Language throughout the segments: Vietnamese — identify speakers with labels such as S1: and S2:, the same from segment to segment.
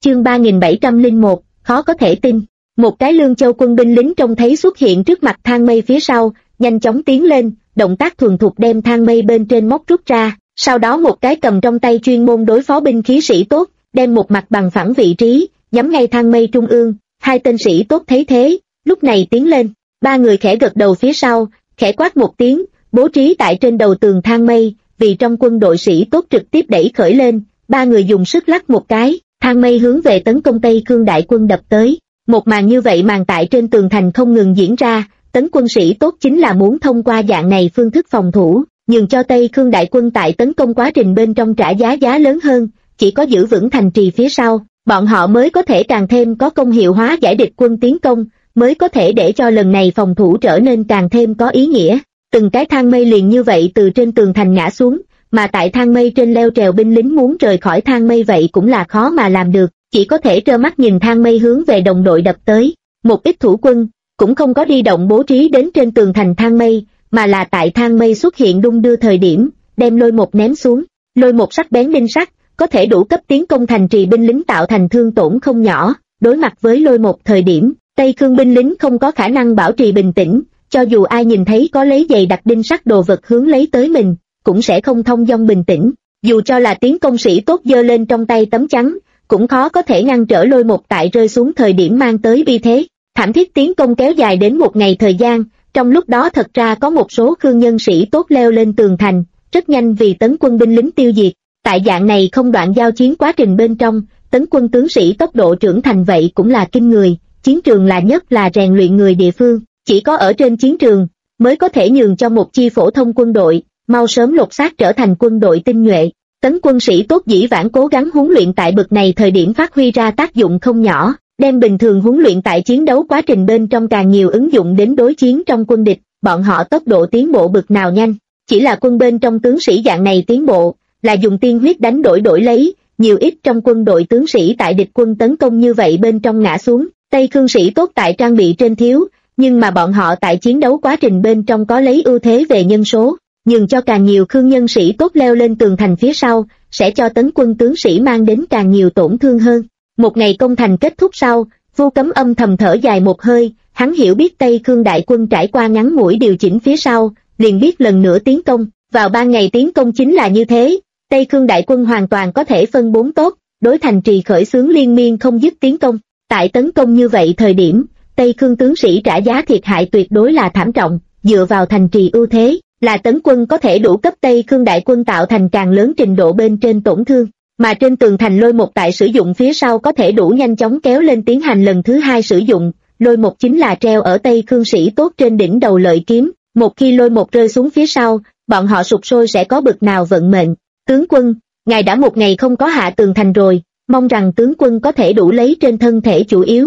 S1: Chương 3701, khó có thể tin. Một cái Lương Châu quân binh lính trông thấy xuất hiện trước mặt thang mây phía sau, nhanh chóng tiến lên, động tác thuần thục đem thang mây bên trên móc rút ra, sau đó một cái cầm trong tay chuyên môn đối phó binh khí sĩ tốt, đem một mặt bằng phẳng vị trí, nhắm ngay thang mây trung ương. Hai tên sĩ tốt thấy thế, lúc này tiến lên, ba người khẽ gật đầu phía sau, khẽ quát một tiếng, bố trí tại trên đầu tường thang mây, vì trong quân đội sĩ tốt trực tiếp đẩy khởi lên, ba người dùng sức lắc một cái, thang mây hướng về tấn công Tây Khương đại quân đập tới. Một màn như vậy màn tại trên tường thành không ngừng diễn ra, tấn quân sĩ tốt chính là muốn thông qua dạng này phương thức phòng thủ, nhường cho Tây Khương đại quân tại tấn công quá trình bên trong trả giá lớn hơn, chỉ có giữ vững thành trì phía sau, bọn họ mới có thể càng thêm có công hiệu hóa giải địch quân tiến công, mới có thể để cho lần này phòng thủ trở nên càng thêm có ý nghĩa. Từng cái thang mây liền như vậy từ trên tường thành ngã xuống, mà tại thang mây trên leo trèo binh lính muốn rời khỏi thang mây vậy cũng là khó mà làm được, chỉ có thể trơ mắt nhìn thang mây hướng về đồng đội đập tới. Một ít thủ quân cũng không có đi động bố trí đến trên tường thành thang mây, mà là tại thang mây xuất hiện đung đưa thời điểm, đem lôi một ném xuống. Lôi một sắc bén đinh sắt, có thể đủ cấp tiến công thành trì binh lính tạo thành thương tổn không nhỏ. Đối mặt với lôi một thời điểm, Tây Khương binh lính không có khả năng bảo trì bình tĩnh, cho dù ai nhìn thấy có lấy dày đặc đinh sắt đồ vật hướng lấy tới mình, cũng sẽ không thông dong bình tĩnh. Dù cho là tiến công sĩ tốt giơ lên trong tay tấm chắn, cũng khó có thể ngăn trở lôi một tại rơi xuống thời điểm mang tới bi thế. Thảm thiết tiến công kéo dài đến một ngày thời gian, trong lúc đó thật ra có một số Khương nhân sĩ tốt leo lên tường thành, rất nhanh vì tấn quân binh lính tiêu diệt. Tại dạng này không đoạn giao chiến quá trình bên trong, tấn quân tướng sĩ tốc độ trưởng thành vậy cũng là kinh người, chiến trường là nhất là rèn luyện người địa phương, chỉ có ở trên chiến trường mới có thể nhường cho một chi phổ thông quân đội mau sớm lột xác trở thành quân đội tinh nhuệ. Tấn quân sĩ tốt dĩ vãng cố gắng huấn luyện tại bậc này thời điểm phát huy ra tác dụng không nhỏ, đem bình thường huấn luyện tại chiến đấu quá trình bên trong càng nhiều ứng dụng đến đối chiến trong quân địch, bọn họ tốc độ tiến bộ bậc nào nhanh, chỉ là quân bên trong tướng sĩ dạng này tiến bộ, là dùng tiên huyết đánh đổi lấy, nhiều ít trong quân đội tướng sĩ tại địch quân tấn công như vậy bên trong ngã xuống. Tây Khương sĩ tốt tại trang bị trên thiếu, nhưng mà bọn họ tại chiến đấu quá trình bên trong có lấy ưu thế về nhân số, nhường cho càng nhiều Khương nhân sĩ tốt leo lên tường thành phía sau, sẽ cho tấn quân tướng sĩ mang đến càng nhiều tổn thương hơn. Một ngày công thành kết thúc sau, Vu Cấm âm thầm thở dài một hơi, hắn hiểu biết Tây Khương đại quân trải qua ngắn ngủi điều chỉnh phía sau, liền biết lần nữa tiến công, vào ban ngày tiến công chính là như thế, Tây Khương đại quân hoàn toàn có thể phân bốn tốt, đối thành trì khởi xướng liên miên không dứt tiến công. Tại tấn công như vậy thời điểm, Tây Khương tướng sĩ trả giá thiệt hại tuyệt đối là thảm trọng, dựa vào thành trì ưu thế, là tấn quân có thể đủ cấp Tây Khương đại quân tạo thành càng lớn trình độ bên trên tổn thương, mà trên tường thành lôi một tại sử dụng phía sau có thể đủ nhanh chóng kéo lên tiến hành lần thứ hai sử dụng. Lôi một chính là treo ở Tây Khương sĩ tốt trên đỉnh đầu lợi kiếm, một khi lôi một rơi xuống phía sau, bọn họ sụp sôi sẽ có bực nào vận mệnh. Tướng quân, ngài đã một ngày không có hạ tường thành rồi, mong rằng tướng quân có thể đủ lấy trên thân thể chủ yếu.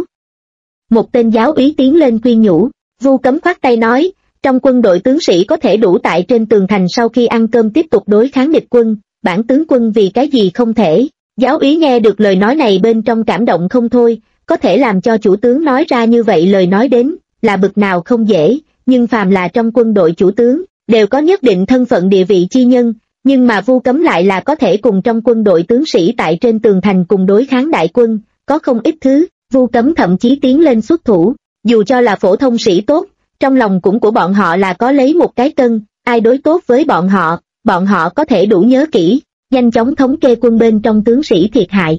S1: Một tên giáo úy tiến lên khuyên nhủ. Vu Cấm khoát tay nói, trong quân đội tướng sĩ có thể đủ tại trên tường thành sau khi ăn cơm tiếp tục đối kháng địch quân, bản tướng quân vì cái gì không thể. Giáo úy nghe được lời nói này bên trong cảm động không thôi, có thể làm cho chủ tướng nói ra như vậy lời nói đến, là bực nào không dễ, nhưng phàm là trong quân đội chủ tướng, đều có nhất định thân phận địa vị chi nhân, nhưng mà Vu Cấm lại là có thể cùng trong quân đội tướng sĩ tại trên tường thành cùng đối kháng đại quân, có không ít thứ, Vu Cấm thậm chí tiến lên xuất thủ, dù cho là phổ thông sĩ tốt, trong lòng cũng của bọn họ là có lấy một cái cân, ai đối tốt với bọn họ có thể đủ nhớ kỹ, nhanh chóng thống kê quân bên trong tướng sĩ thiệt hại.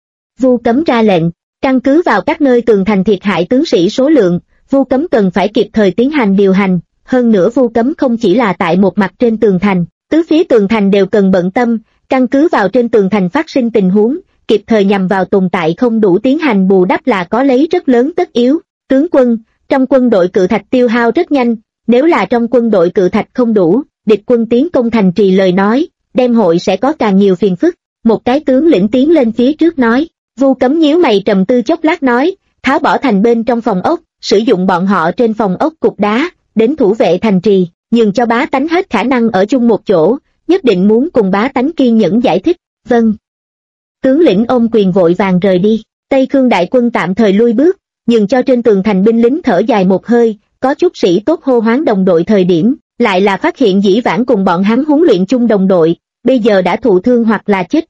S1: Vu Cấm ra lệnh, căn cứ vào các nơi tường thành thiệt hại tướng sĩ số lượng, Vu Cấm cần phải kịp thời tiến hành điều hành, hơn nữa Vu Cấm không chỉ là tại một mặt trên tường thành, tứ phía tường thành đều cần bận tâm, căn cứ vào trên tường thành phát sinh tình huống, kịp thời nhằm vào tồn tại không đủ tiến hành bù đắp là có lấy rất lớn tất yếu. Tướng quân, trong quân đội cự thạch tiêu hao rất nhanh, nếu là trong quân đội cự thạch không đủ, địch quân tiến công thành trì lời nói, đem hội sẽ có càng nhiều phiền phức. Một cái tướng lĩnh tiến lên phía trước nói. Vu Cấm nhíu mày trầm tư chốc lát nói, tháo bỏ thành bên trong phòng ốc, sử dụng bọn họ trên phòng ốc cục đá, đến thủ vệ thành trì, nhường cho bá tánh hết khả năng ở chung một chỗ, nhất định muốn cùng bá tánh kiên nhẫn giải thích. Vâng. Tướng lĩnh ôm quyền vội vàng rời đi. Tây Khương đại quân tạm thời lui bước, nhường cho trên tường thành binh lính thở dài một hơi, có chút sĩ tốt hô hoán đồng đội thời điểm, lại là phát hiện dĩ vãng cùng bọn hắn huấn luyện chung đồng đội, bây giờ đã thụ thương hoặc là chết trận,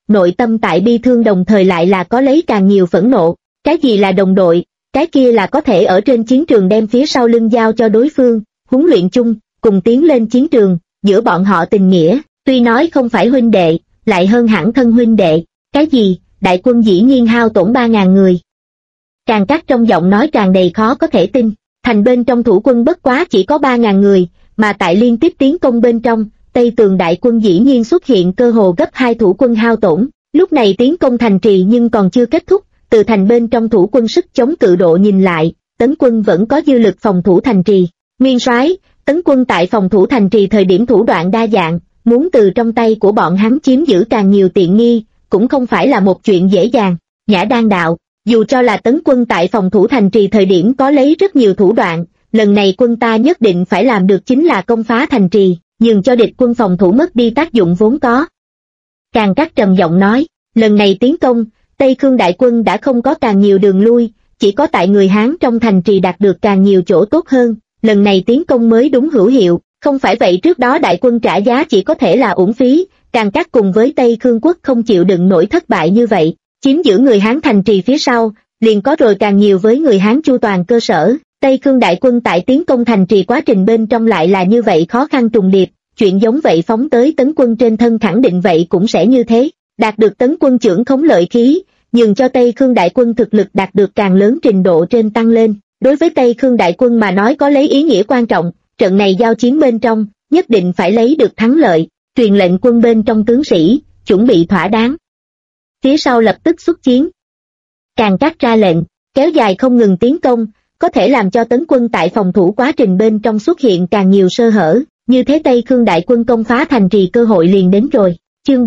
S1: nội tâm tại bi thương đồng thời lại là có lấy càng nhiều phẫn nộ. Cái gì là đồng đội, cái kia là có thể ở trên chiến trường đem phía sau lưng giao cho đối phương, huấn luyện chung, cùng tiến lên chiến trường, giữa bọn họ tình nghĩa, tuy nói không phải huynh đệ, lại hơn hẳn thân huynh đệ. Cái gì, đại quân dĩ nhiên hao tổn 3.000 người. Càng cắt trong giọng nói tràn đầy khó có thể tin, thành bên trong thủ quân bất quá chỉ có 3.000 người, mà tại liên tiếp tiến công bên trong, Tây Tường đại quân dĩ nhiên xuất hiện cơ hồ gấp 2 thủ quân hao tổn. Lúc này tiến công thành trì nhưng còn chưa kết thúc, từ thành bên trong thủ quân sức chống cự độ nhìn lại, Tấn quân vẫn có dư lực phòng thủ thành trì. Nguyên soái, Tấn quân tại phòng thủ thành trì thời điểm thủ đoạn đa dạng, muốn từ trong tay của bọn hắn chiếm giữ càng nhiều tiện nghi, cũng không phải là một chuyện dễ dàng. Nhã Đan đạo, dù cho là Tấn quân tại phòng thủ thành trì thời điểm có lấy rất nhiều thủ đoạn, lần này quân ta nhất định phải làm được chính là công phá thành trì, nhường cho địch quân phòng thủ mất đi tác dụng vốn có. Càng Cát trầm giọng nói, lần này tiến công, Tây Khương đại quân đã không có càng nhiều đường lui, chỉ có tại người Hán trong thành trì đạt được càng nhiều chỗ tốt hơn, lần này tiến công mới đúng hữu hiệu, không phải vậy trước đó đại quân trả giá chỉ có thể là uổng phí. Càng Cát cùng với Tây Khương quốc không chịu đựng nổi thất bại như vậy, chiếm giữ người Hán thành trì phía sau, liền có rồi càng nhiều với người Hán chu toàn cơ sở. Tây Khương đại quân tại tiến công thành trì quá trình bên trong lại là như vậy khó khăn trùng điệp, chuyện giống vậy phóng tới Tấn quân trên thân khẳng định vậy cũng sẽ như thế, đạt được Tấn quân trưởng khống lợi khí, nhường cho Tây Khương đại quân thực lực đạt được càng lớn trình độ trên tăng lên. Đối với Tây Khương đại quân mà nói có lấy ý nghĩa quan trọng, trận này giao chiến bên trong, nhất định phải lấy được thắng lợi, truyền lệnh quân bên trong tướng sĩ, chuẩn bị thỏa đáng. Phía sau lập tức xuất chiến. Càng Cát ra lệnh, kéo dài không ngừng tiến công, có thể làm cho Tấn quân tại phòng thủ quá trình bên trong xuất hiện càng nhiều sơ hở, như thế Tây Khương đại quân công phá thành trì cơ hội liền đến rồi. Chương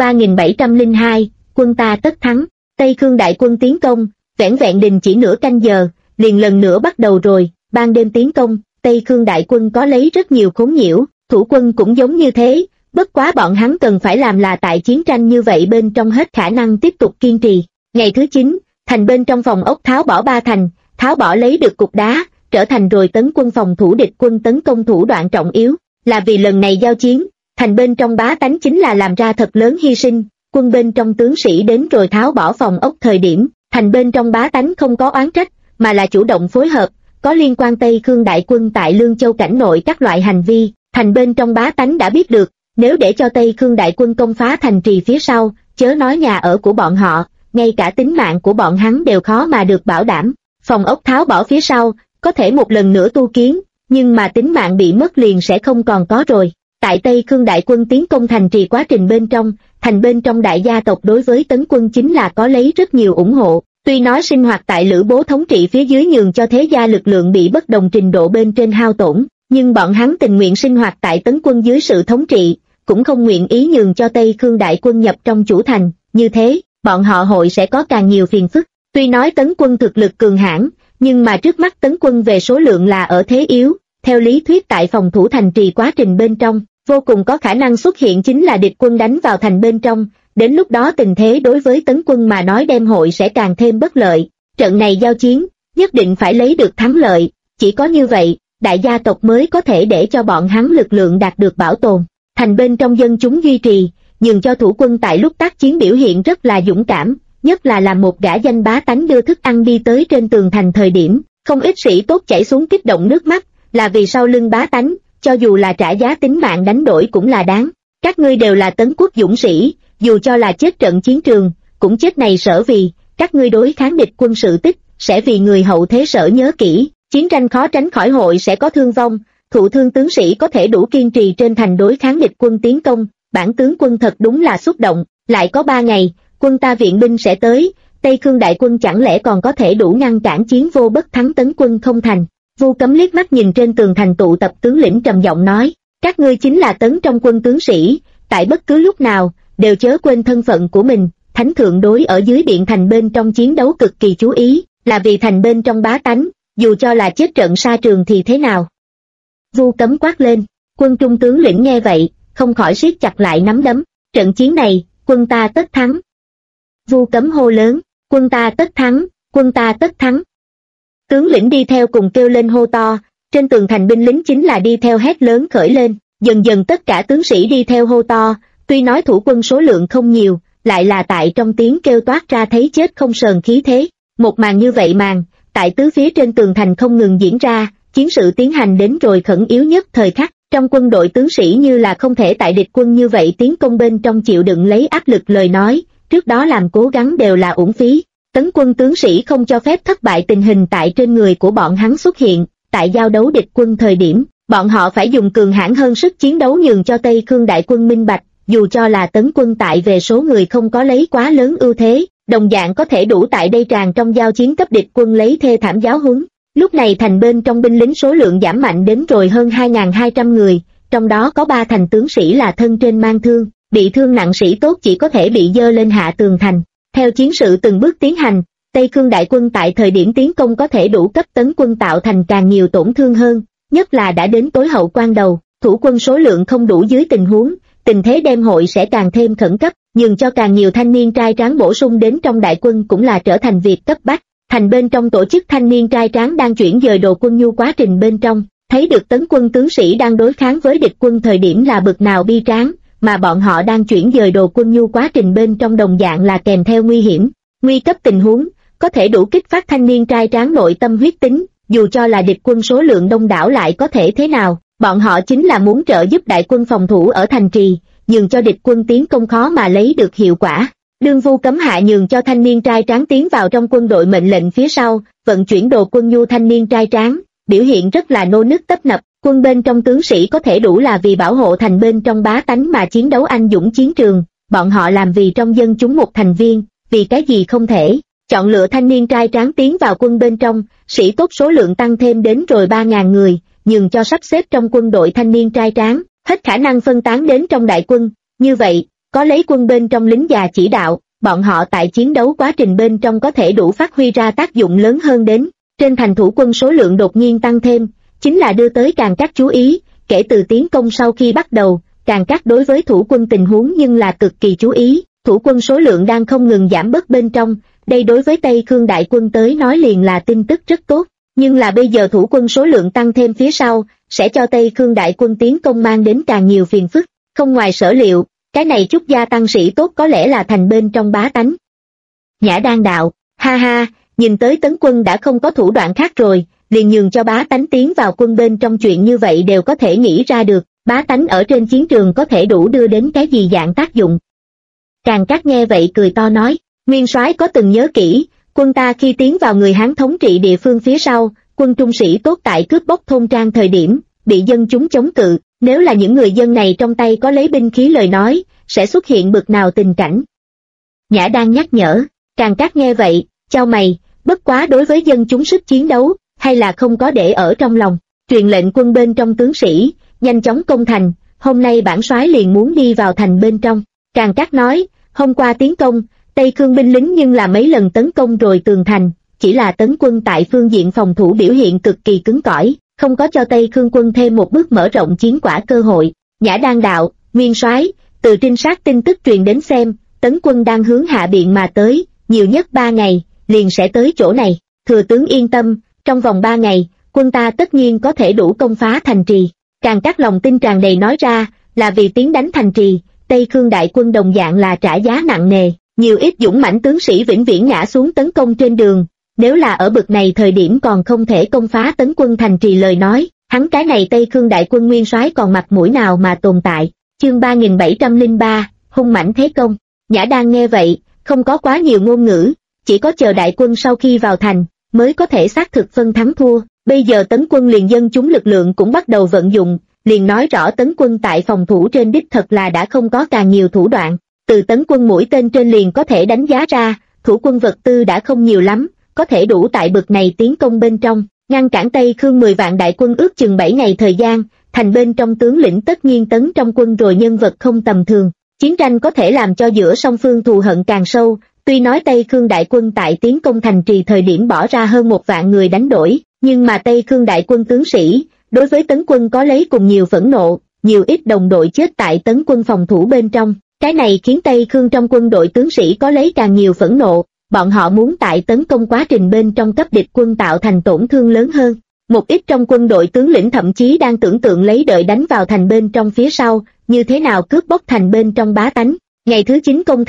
S1: 3702, quân ta tất thắng. Tây Khương đại quân tiến công, vẻn vẹn đình chỉ nửa canh giờ, liền lần nữa bắt đầu rồi. Ban đêm tiến công, Tây Khương đại quân có lấy rất nhiều khốn nhiễu, thủ quân cũng giống như thế, bất quá bọn hắn cần phải làm là tại chiến tranh như vậy bên trong hết khả năng tiếp tục kiên trì. Ngày thứ 9, thành bên trong phòng ốc tháo bỏ 3 thành, tháo bỏ lấy được cục đá, trở thành rồi Tấn quân phòng thủ địch quân tấn công thủ đoạn trọng yếu, là vì lần này giao chiến, thành bên trong bá tánh chính là làm ra thật lớn hy sinh, quân bên trong tướng sĩ đến rồi tháo bỏ phòng ốc thời điểm, thành bên trong bá tánh không có oán trách, mà là chủ động phối hợp, có liên quan Tây Khương đại quân tại Lương Châu cảnh nội các loại hành vi, thành bên trong bá tánh đã biết được, nếu để cho Tây Khương đại quân công phá thành trì phía sau, chớ nói nhà ở của bọn họ, ngay cả tính mạng của bọn hắn đều khó mà được bảo đảm. Phòng ốc tháo bỏ phía sau, có thể một lần nữa tu kiến, nhưng mà tính mạng bị mất liền sẽ không còn có rồi. Tại Tây Khương đại quân tiến công thành trì quá trình bên trong, thành bên trong đại gia tộc đối với Tấn quân chính là có lấy rất nhiều ủng hộ. Tuy nói sinh hoạt tại Lữ Bố thống trị phía dưới nhường cho thế gia lực lượng bị bất đồng trình độ bên trên hao tổn, nhưng bọn hắn tình nguyện sinh hoạt tại Tấn quân dưới sự thống trị, cũng không nguyện ý nhường cho Tây Khương đại quân nhập trong chủ thành, như thế, bọn họ hội sẽ có càng nhiều phiền phức. Tuy nói Tấn quân thực lực cường hãn, nhưng mà trước mắt Tấn quân về số lượng là ở thế yếu, theo lý thuyết tại phòng thủ thành trì quá trình bên trong, vô cùng có khả năng xuất hiện chính là địch quân đánh vào thành bên trong, đến lúc đó tình thế đối với Tấn quân mà nói đem hội sẽ càng thêm bất lợi. Trận này giao chiến, nhất định phải lấy được thắng lợi, chỉ có như vậy, đại gia tộc mới có thể để cho bọn hắn lực lượng đạt được bảo tồn. Thành bên trong dân chúng duy trì, nhường cho thủ quân tại lúc tác chiến biểu hiện rất là dũng cảm, nhất là làm một gã danh bá tánh đưa thức ăn đi tới trên tường thành thời điểm, không ít sĩ tốt chảy xuống kích động nước mắt, là vì sau lưng bá tánh, cho dù là trả giá tính mạng đánh đổi cũng là đáng. Các ngươi đều là Tấn quốc dũng sĩ, dù cho là chết trận chiến trường, cũng chết này sở vì, các ngươi đối kháng địch quân sự tích, sẽ vì người hậu thế sở nhớ kỹ, chiến tranh khó tránh khỏi hội sẽ có thương vong, thụ thương tướng sĩ có thể đủ kiên trì trên thành đối kháng địch quân tiến công, bản tướng quân thật đúng là xúc động, lại có 3 ngày, quân ta viện binh sẽ tới, Tây Khương đại quân chẳng lẽ còn có thể đủ ngăn cản chiến vô bất thắng Tấn quân không thành. Vu Cấm liếc mắt nhìn trên tường thành tụ tập tướng lĩnh trầm giọng nói, các ngươi chính là Tấn trong quân tướng sĩ, tại bất cứ lúc nào, đều chớ quên thân phận của mình, thánh thượng đối ở dưới điện thành bên trong chiến đấu cực kỳ chú ý, là vì thành bên trong bá tánh, dù cho là chết trận sa trường thì thế nào. Vu Cấm quát lên, quân trung tướng lĩnh nghe vậy, không khỏi siết chặt lại nắm đấm, trận chiến này, quân ta tất thắng. Vu Cấm hô lớn, quân ta tất thắng, quân ta tất thắng. Tướng lĩnh đi theo cùng kêu lên hô to, trên tường thành binh lính chính là đi theo hét lớn khởi lên, dần dần tất cả tướng sĩ đi theo hô to, tuy nói thủ quân số lượng không nhiều, lại là tại trong tiếng kêu toát ra thấy chết không sờn khí thế. Một màn như vậy tại tứ phía trên tường thành không ngừng diễn ra, chiến sự tiến hành đến rồi khẩn yếu nhất thời khắc, trong quân đội tướng sĩ như là không thể tại địch quân như vậy tiến công bên trong chịu đựng lấy áp lực lời nói, trước đó làm cố gắng đều là uổng phí. Tấn quân tướng sĩ không cho phép thất bại tình hình tại trên người của bọn hắn xuất hiện, tại giao đấu địch quân thời điểm, bọn họ phải dùng cường hãn hơn sức chiến đấu nhường cho Tây Khương đại quân minh bạch, dù cho là tấn quân tại về số người không có lấy quá lớn ưu thế, đồng dạng có thể đủ tại đây tràn trong giao chiến cấp địch quân lấy thê thảm giáo huấn. Lúc này thành bên trong binh lính số lượng giảm mạnh đến rồi hơn 2.200 người, trong đó có 3 thành tướng sĩ là thân trên mang thương, bị thương nặng sĩ tốt chỉ có thể bị dơ lên hạ tường thành. Theo chiến sự từng bước tiến hành, Tây Khương đại quân tại thời điểm tiến công có thể đủ cấp tấn quân tạo thành càng nhiều tổn thương hơn, nhất là đã đến tối hậu quan đầu, thủ quân số lượng không đủ dưới tình huống, tình thế đem hội sẽ càng thêm khẩn cấp, nhường cho càng nhiều thanh niên trai tráng bổ sung đến trong đại quân cũng là trở thành việc cấp bách. Thành bên trong tổ chức thanh niên trai tráng đang chuyển dời đồ quân nhu quá trình bên trong, thấy được tấn quân tướng sĩ đang đối kháng với địch quân thời điểm là bực nào bi tráng, mà bọn họ đang chuyển dời đồ quân nhu quá trình bên trong đồng dạng là kèm theo nguy hiểm, nguy cấp tình huống, có thể đủ kích phát thanh niên trai tráng nội tâm huyết tính, dù cho là địch quân số lượng đông đảo lại có thể thế nào, bọn họ chính là muốn trợ giúp đại quân phòng thủ ở thành trì, nhường cho địch quân tiến công khó mà lấy được hiệu quả. Đương Vu cấm hạ nhường cho thanh niên trai tráng tiến vào trong quân đội mệnh lệnh phía sau, vận chuyển đồ quân nhu thanh niên trai tráng, biểu hiện rất là nô nức tấp nập, quân bên trong tướng sĩ có thể đủ là vì bảo hộ thành bên trong bá tánh mà chiến đấu anh dũng chiến trường, bọn họ làm vì trong dân chúng một thành viên, vì cái gì không thể, chọn lựa thanh niên trai tráng tiến vào quân bên trong, sĩ tốt số lượng tăng thêm đến rồi 3.000 người, nhường cho sắp xếp trong quân đội thanh niên trai tráng, hết khả năng phân tán đến trong đại quân, như vậy, có lấy quân bên trong lính già chỉ đạo, bọn họ tại chiến đấu quá trình bên trong có thể đủ phát huy ra tác dụng lớn hơn đến, trên thành thủ quân số lượng đột nhiên tăng thêm, chính là đưa tới Càn Cát chú ý, kể từ tiến công sau khi bắt đầu, Càn Cát đối với thủ quân tình huống nhưng là cực kỳ chú ý, thủ quân số lượng đang không ngừng giảm bớt bên trong, đây đối với Tây Khương đại quân tới nói liền là tin tức rất tốt, nhưng là bây giờ thủ quân số lượng tăng thêm phía sau, sẽ cho Tây Khương đại quân tiến công mang đến càng nhiều phiền phức, không ngoài sở liệu, cái này chút gia tăng sĩ tốt có lẽ là thành bên trong bá tánh. Nhã Đan đạo, ha ha, nhìn tới tấn quân đã không có thủ đoạn khác rồi, liền nhường cho bá tánh tiến vào quân bên trong chuyện như vậy đều có thể nghĩ ra được, bá tánh ở trên chiến trường có thể đủ đưa đến cái gì dạng tác dụng. Càn Cát nghe vậy cười to nói, nguyên soái có từng nhớ kỹ, quân ta khi tiến vào người Hán thống trị địa phương phía sau, quân trung sĩ tốt tại cướp bóc thôn trang thời điểm, bị dân chúng chống cự, nếu là những người dân này trong tay có lấy binh khí lời nói, sẽ xuất hiện bực nào tình cảnh. Nhã Đan nhắc nhở, Càn Cát nghe vậy, chau mày, bất quá đối với dân chúng sức chiến đấu, hay là không có để ở trong lòng, truyền lệnh quân bên trong tướng sĩ, nhanh chóng công thành, hôm nay bản soái liền muốn đi vào thành bên trong. Càn Cát nói, hôm qua tiến công, Tây Khương binh lính nhưng là mấy lần tấn công rồi tường thành, chỉ là tấn quân tại phương diện phòng thủ biểu hiện cực kỳ cứng cỏi, không có cho Tây Khương quân thêm một bước mở rộng chiến quả cơ hội. Nhã Đan đạo, nguyên soái, từ trinh sát tin tức truyền đến xem, tấn quân đang hướng hạ biện mà tới, nhiều nhất 3 ngày, liền sẽ tới chỗ này. Thừa tướng yên tâm, trong vòng 3 ngày, quân ta tất nhiên có thể đủ công phá thành trì. Càn Cát lòng tin tràn đầy nói ra, là vì tiến đánh thành trì, Tây Khương đại quân đồng dạng là trả giá nặng nề, nhiều ít dũng mãnh tướng sĩ vĩnh viễn ngã xuống tấn công trên đường. Nếu là ở bực này thời điểm còn không thể công phá tấn quân thành trì lời nói, hắn cái này Tây Khương đại quân nguyên soái còn mặt mũi nào mà tồn tại. Chương 3703, hung mãnh thế công. Nhã Đan nghe vậy, không có quá nhiều ngôn ngữ, chỉ có chờ đại quân sau khi vào thành, mới có thể xác thực phân thắng thua. Bây giờ tấn quân liền dân chúng lực lượng cũng bắt đầu vận dụng, liền nói rõ tấn quân tại phòng thủ trên đích thật là đã không có càng nhiều thủ đoạn. Từ tấn quân mũi tên trên liền có thể đánh giá ra, thủ quân vật tư đã không nhiều lắm, có thể đủ tại bực này tiến công bên trong, ngăn cản Tây Khương 10 vạn đại quân ước chừng 7 ngày thời gian, thành bên trong tướng lĩnh tất nhiên tấn trong quân rồi nhân vật không tầm thường. Chiến tranh có thể làm cho giữa song phương thù hận càng sâu, tuy nói Tây Khương đại quân tại tiến công thành trì thời điểm bỏ ra hơn 1 vạn người đánh đổi, nhưng mà Tây Khương đại quân tướng sĩ, đối với tấn quân có lấy cùng nhiều phẫn nộ, nhiều ít đồng đội chết tại tấn quân phòng thủ bên trong. Cái này khiến Tây Khương trong quân đội tướng sĩ có lấy càng nhiều phẫn nộ, bọn họ muốn tại tấn công quá trình bên trong cấp địch quân tạo thành tổn thương lớn hơn. Một ít trong quân đội tướng lĩnh thậm chí đang tưởng tượng lấy đợi đánh vào thành bên trong phía sau, như thế nào cướp bóc thành bên trong bá tánh. Ngày thứ 9 công thành,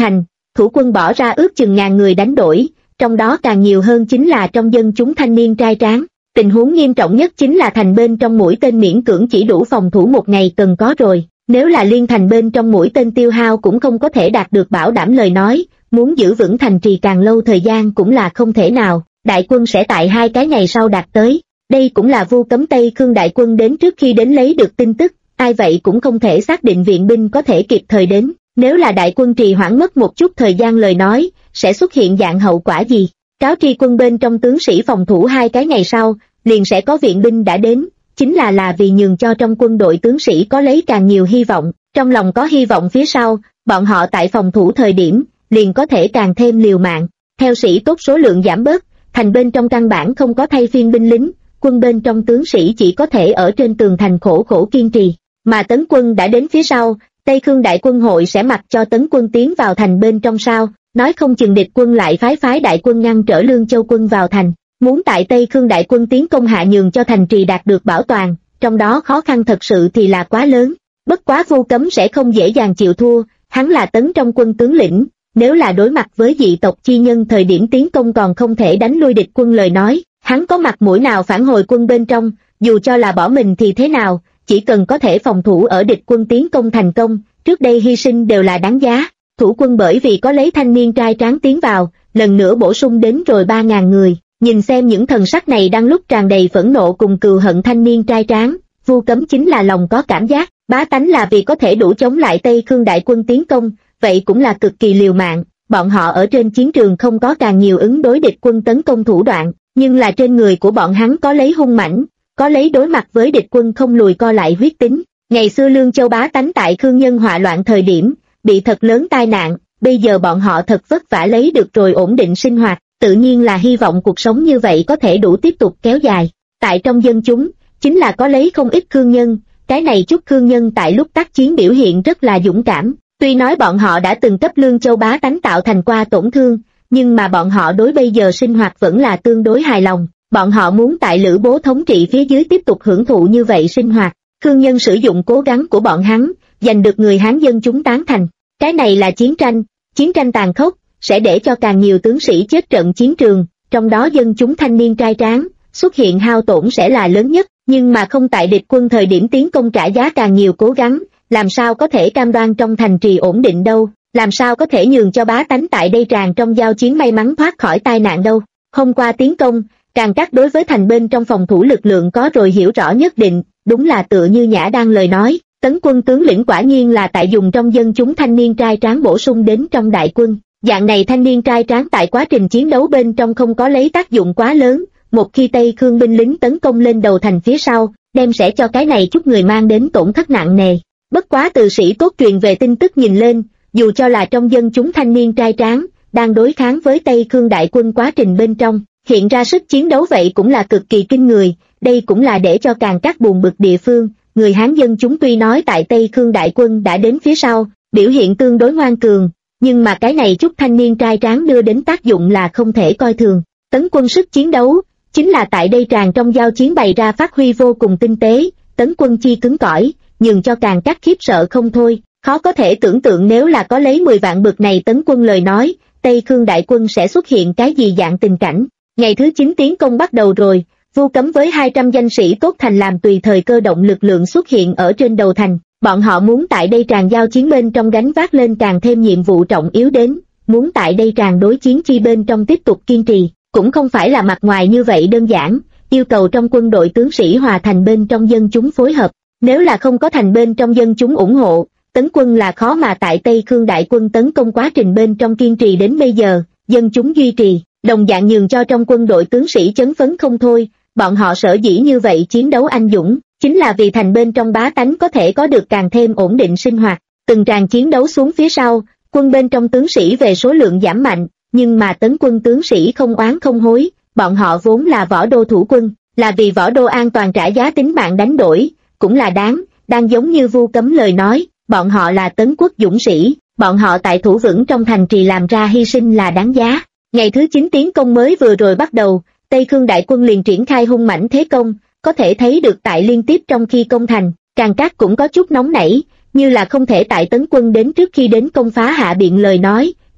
S1: thủ quân bỏ ra ước chừng ngàn người đánh đổi, trong đó càng nhiều hơn chính là trong dân chúng thanh niên trai tráng. Tình huống nghiêm trọng nhất chính là thành bên trong mũi tên miễn cưỡng chỉ đủ phòng thủ một ngày cần có rồi, nếu là liên thành bên trong mũi tên tiêu hao cũng không có thể đạt được bảo đảm lời nói, muốn giữ vững thành trì càng lâu thời gian cũng là không thể nào, đại quân sẽ tại 2 cái ngày sau đạt tới. Đây cũng là Vu Cấm Tây Khương đại quân đến trước khi đến lấy được tin tức, ai vậy cũng không thể xác định viện binh có thể kịp thời đến, nếu là đại quân trì hoãn mất một chút thời gian lời nói, sẽ xuất hiện dạng hậu quả gì. Cáo tri quân bên trong tướng sĩ phòng thủ 2 cái ngày sau, liền sẽ có viện binh đã đến, chính là vì nhường cho trong quân đội tướng sĩ có lấy càng nhiều hy vọng, trong lòng có hy vọng phía sau, bọn họ tại phòng thủ thời điểm, liền có thể càng thêm liều mạng. Theo sĩ tốt số lượng giảm bớt, thành bên trong căn bản không có thay phiên binh lính, quân bên trong tướng sĩ chỉ có thể ở trên tường thành khổ khổ kiên trì, mà tấn quân đã đến phía sau, Tây Khương đại quân hội sẽ mặc cho tấn quân tiến vào thành bên trong sao, nói không chừng địch quân lại phái đại quân ngăn trở Lương Châu quân vào thành, muốn tại Tây Khương đại quân tiến công hạ nhường cho thành trì đạt được bảo toàn, trong đó khó khăn thật sự thì là quá lớn, bất quá Vu Cấm sẽ không dễ dàng chịu thua, hắn là tấn trong quân tướng lĩnh, nếu là đối mặt với dị tộc chi nhân thời điểm tiến công còn không thể đánh lui địch quân lời nói, hắn có mặt mũi nào phản hồi quân bên trong, dù cho là bỏ mình thì thế nào, chỉ cần có thể phòng thủ ở địch quân tiến công thành công, trước đây hy sinh đều là đáng giá. Thủ quân bởi vì có lấy thanh niên trai tráng tiến vào, lần nữa bổ sung đến rồi 3.000 người, nhìn xem những thần sắc này đang lúc tràn đầy phẫn nộ cùng cừu hận thanh niên trai tráng, Vu Cấm chính là lòng có cảm giác, bá tánh là vì có thể đủ chống lại Tây Khương đại quân tiến công, vậy cũng là cực kỳ liều mạng, bọn họ ở trên chiến trường không có càng nhiều ứng đối địch quân tấn công thủ đoạn, nhưng là trên người của bọn hắn có lấy hung mãnh, có lấy đối mặt với địch quân không lùi co lại huyết tính. Ngày xưa Lương Châu bá tánh tại Khương Nhân họa loạn thời điểm, bị thật lớn tai nạn, bây giờ bọn họ thật vất vả lấy được rồi ổn định sinh hoạt, tự nhiên là hy vọng cuộc sống như vậy có thể đủ tiếp tục kéo dài. Tại trong dân chúng, chính là có lấy không ít Khương Nhân, cái này chút Khương Nhân tại lúc tác chiến biểu hiện rất là dũng cảm, tuy nói bọn họ đã từng cấp Lương Châu bá tánh tạo thành qua tổn thương, nhưng mà bọn họ đối bây giờ sinh hoạt vẫn là tương đối hài lòng, bọn họ muốn tại Lữ Bố thống trị phía dưới tiếp tục hưởng thụ như vậy sinh hoạt. Khương Nhân sử dụng cố gắng của bọn hắn, giành được người Hán dân chúng tán thành. Cái này là chiến tranh tàn khốc, sẽ để cho càng nhiều tướng sĩ chết trận chiến trường, trong đó dân chúng thanh niên trai tráng, xuất hiện hao tổn sẽ là lớn nhất, nhưng mà không tại địch quân thời điểm tiến công trả giá càng nhiều cố gắng, làm sao có thể cam đoan trong thành trì ổn định đâu, làm sao có thể nhường cho bá tánh tại đây tràn trong giao chiến may mắn thoát khỏi tai nạn đâu. Hôm qua tiến công, Càn Cát đối với thành bên trong phòng thủ lực lượng có rồi hiểu rõ nhất định, đúng là tựa như Nhã đang lời nói, tấn quân tướng lĩnh quả nhiên là tại dùng trong dân chúng thanh niên trai tráng bổ sung đến trong đại quân. Dạng này thanh niên trai tráng tại quá trình chiến đấu bên trong không có lấy tác dụng quá lớn, một khi Tây Khương binh lính tấn công lên đầu thành phía sau, đem sẽ cho cái này chút người mang đến tổn thất nặng nề. Bất quá từ sĩ tốt truyền về tin tức nhìn lên, dù cho là trong dân chúng thanh niên trai tráng, đang đối kháng với Tây Khương đại quân quá trình bên trong, hiện ra sức chiến đấu vậy cũng là cực kỳ kinh người, đây cũng là để cho Càn Cát buồn bực địa phương. Người Hán dân chúng tuy nói tại Tây Khương đại quân đã đến phía sau, biểu hiện tương đối ngoan cường, nhưng mà cái này chút thanh niên trai tráng đưa đến tác dụng là không thể coi thường. Tấn quân sức chiến đấu, chính là tại đây tràn trong giao chiến bày ra phát huy vô cùng tinh tế, tấn quân chi cứng cỏi, nhường cho Càn Cát khiếp sợ không thôi, khó có thể tưởng tượng nếu là có lấy 10 vạn bực này tấn quân lời nói, Tây Khương đại quân sẽ xuất hiện cái gì dạng tình cảnh. Ngày thứ 9 tiến công bắt đầu rồi, Vu Cấm với 200 danh sĩ tốt thành làm tùy thời cơ động lực lượng xuất hiện ở trên đầu thành, bọn họ muốn tại đây tràn giao chiến bên trong gánh vác lên càng thêm nhiệm vụ trọng yếu đến, muốn tại đây tràn đối chiến chi bên trong tiếp tục kiên trì, cũng không phải là mặt ngoài như vậy đơn giản, yêu cầu trong quân đội tướng sĩ hòa thành bên trong dân chúng phối hợp, nếu là không có thành bên trong dân chúng ủng hộ, tấn quân là khó mà tại Tây Khương đại quân tấn công quá trình bên trong kiên trì đến bây giờ, dân chúng duy trì, đồng dạng nhường cho trong quân đội tướng sĩ chấn phấn không thôi. Bọn họ sở dĩ như vậy chiến đấu anh dũng, chính là vì thành bên trong bá tánh có thể có được càng thêm ổn định sinh hoạt. Từng tràng chiến đấu xuống phía sau, quân bên trong tướng sĩ về số lượng giảm mạnh, nhưng mà tấn quân tướng sĩ không oán không hối, bọn họ vốn là võ đô thủ quân, là vì võ đô an toàn trả giá tính mạng đánh đổi, cũng là đang giống như Vu Cấm lời nói, bọn họ là tấn quốc dũng sĩ, bọn họ tại thủ vững trong thành trì làm ra hy sinh là đáng giá. Ngày thứ 9 tiến công mới vừa rồi bắt đầu, Tây Khương đại quân liền triển khai hung mãnh thế công, có thể thấy được tại liên tiếp trong khi công thành, Càn Cát cũng có chút nóng nảy, như là không thể tại tấn quân đến trước khi đến công phá Hạ Biện lời nói,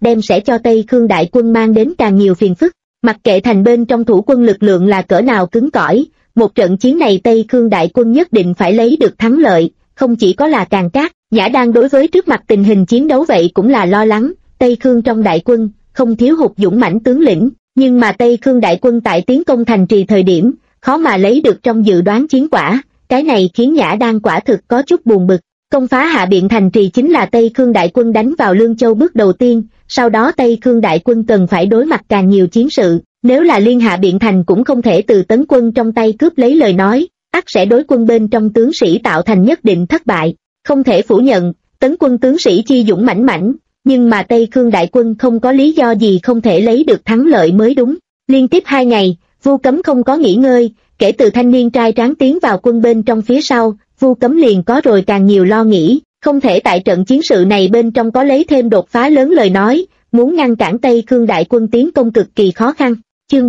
S1: đem sẽ cho Tây Khương đại quân mang đến càng nhiều phiền phức. Mặc kệ thành bên trong thủ quân lực lượng là cỡ nào cứng cỏi, một trận chiến này Tây Khương đại quân nhất định phải lấy được thắng lợi, không chỉ có là Càn Cát, Nhã Đan đối với trước mặt tình hình chiến đấu vậy cũng là lo lắng. Tây Khương trong đại quân không thiếu hụt dũng mãnh tướng lĩnh, nhưng mà Tây Khương đại quân tại tiến công thành trì thời điểm, khó mà lấy được trong dự đoán chiến quả, cái này khiến Nhã Đan quả thực có chút buồn bực. Công phá Hạ Biện thành trì chính là Tây Khương đại quân đánh vào Lương Châu bước đầu tiên, sau đó Tây Khương đại quân cần phải đối mặt càng nhiều chiến sự, nếu là liên Hạ Biện thành cũng không thể từ tấn quân trong tay cướp lấy lời nói, ắt sẽ đối quân bên trong tướng sĩ tạo thành nhất định thất bại. Không thể phủ nhận, tấn quân tướng sĩ chi dũng mãnh mãnh, nhưng mà Tây Khương đại quân không có lý do gì không thể lấy được thắng lợi mới đúng. Liên tiếp 2 ngày, Vu Cấm không có nghỉ ngơi, kể từ thanh niên trai tráng tiến vào quân bên trong phía sau, Vu Cấm liền có rồi càng nhiều lo nghĩ, không thể tại trận chiến sự này bên trong có lấy thêm đột phá lớn lời nói, muốn ngăn cản Tây Khương đại quân tiến công cực kỳ khó khăn. Chương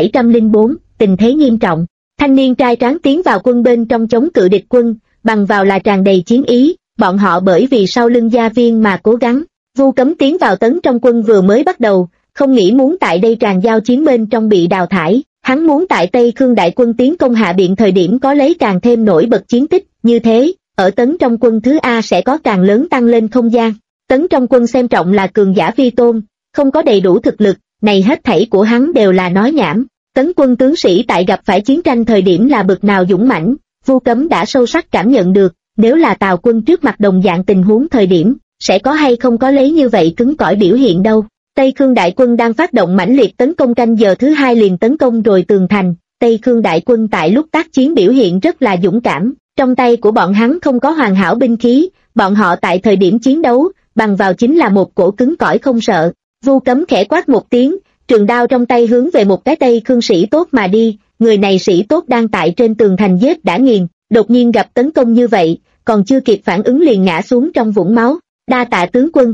S1: 3704, tình thế nghiêm trọng. Thanh niên trai tráng tiến vào quân bên trong chống cự địch quân, bằng vào là tràn đầy chiến ý, bọn họ bởi vì sau lưng gia viên mà cố gắng. Vu Cấm tiến vào tấn trong quân vừa mới bắt đầu, không nghĩ muốn tại đây tràn giao chiến bên trong bị đào thải, hắn muốn tại Tây Khương đại quân tiến công Hạ Biện thời điểm có lấy càng thêm nổi bật chiến tích, như thế, ở tấn trong quân thứ A sẽ có càng lớn tăng lên không gian. Tấn trong quân xem trọng là cường giả vi tôn, không có đầy đủ thực lực, này hết thảy của hắn đều là nói nhảm. Tấn quân tướng sĩ tại gặp phải chiến tranh thời điểm là bực nào dũng mãnh, Vu Cấm đã sâu sắc cảm nhận được, nếu là Tào quân trước mặt đồng dạng tình huống thời điểm, sẽ có hay không có lấy như vậy cứng cỏi biểu hiện đâu. Tây Khương đại quân đang phát động mãnh liệt tấn công, canh giờ thứ 2 liền tấn công rồi tường thành. Tây Khương đại quân tại lúc tác chiến biểu hiện rất là dũng cảm, trong tay của bọn hắn không có hoàn hảo binh khí, bọn họ tại thời điểm chiến đấu, bằng vào chính là một cổ cứng cỏi không sợ. Vu Cấm khẽ quát một tiếng, trường đao trong tay hướng về một cái Tây Khương sĩ tốt mà đi, người này sĩ tốt đang tại trên tường thành giết đã nghiền, đột nhiên gặp tấn công như vậy, còn chưa kịp phản ứng liền ngã xuống trong vũng máu. Đa tạ tướng quân.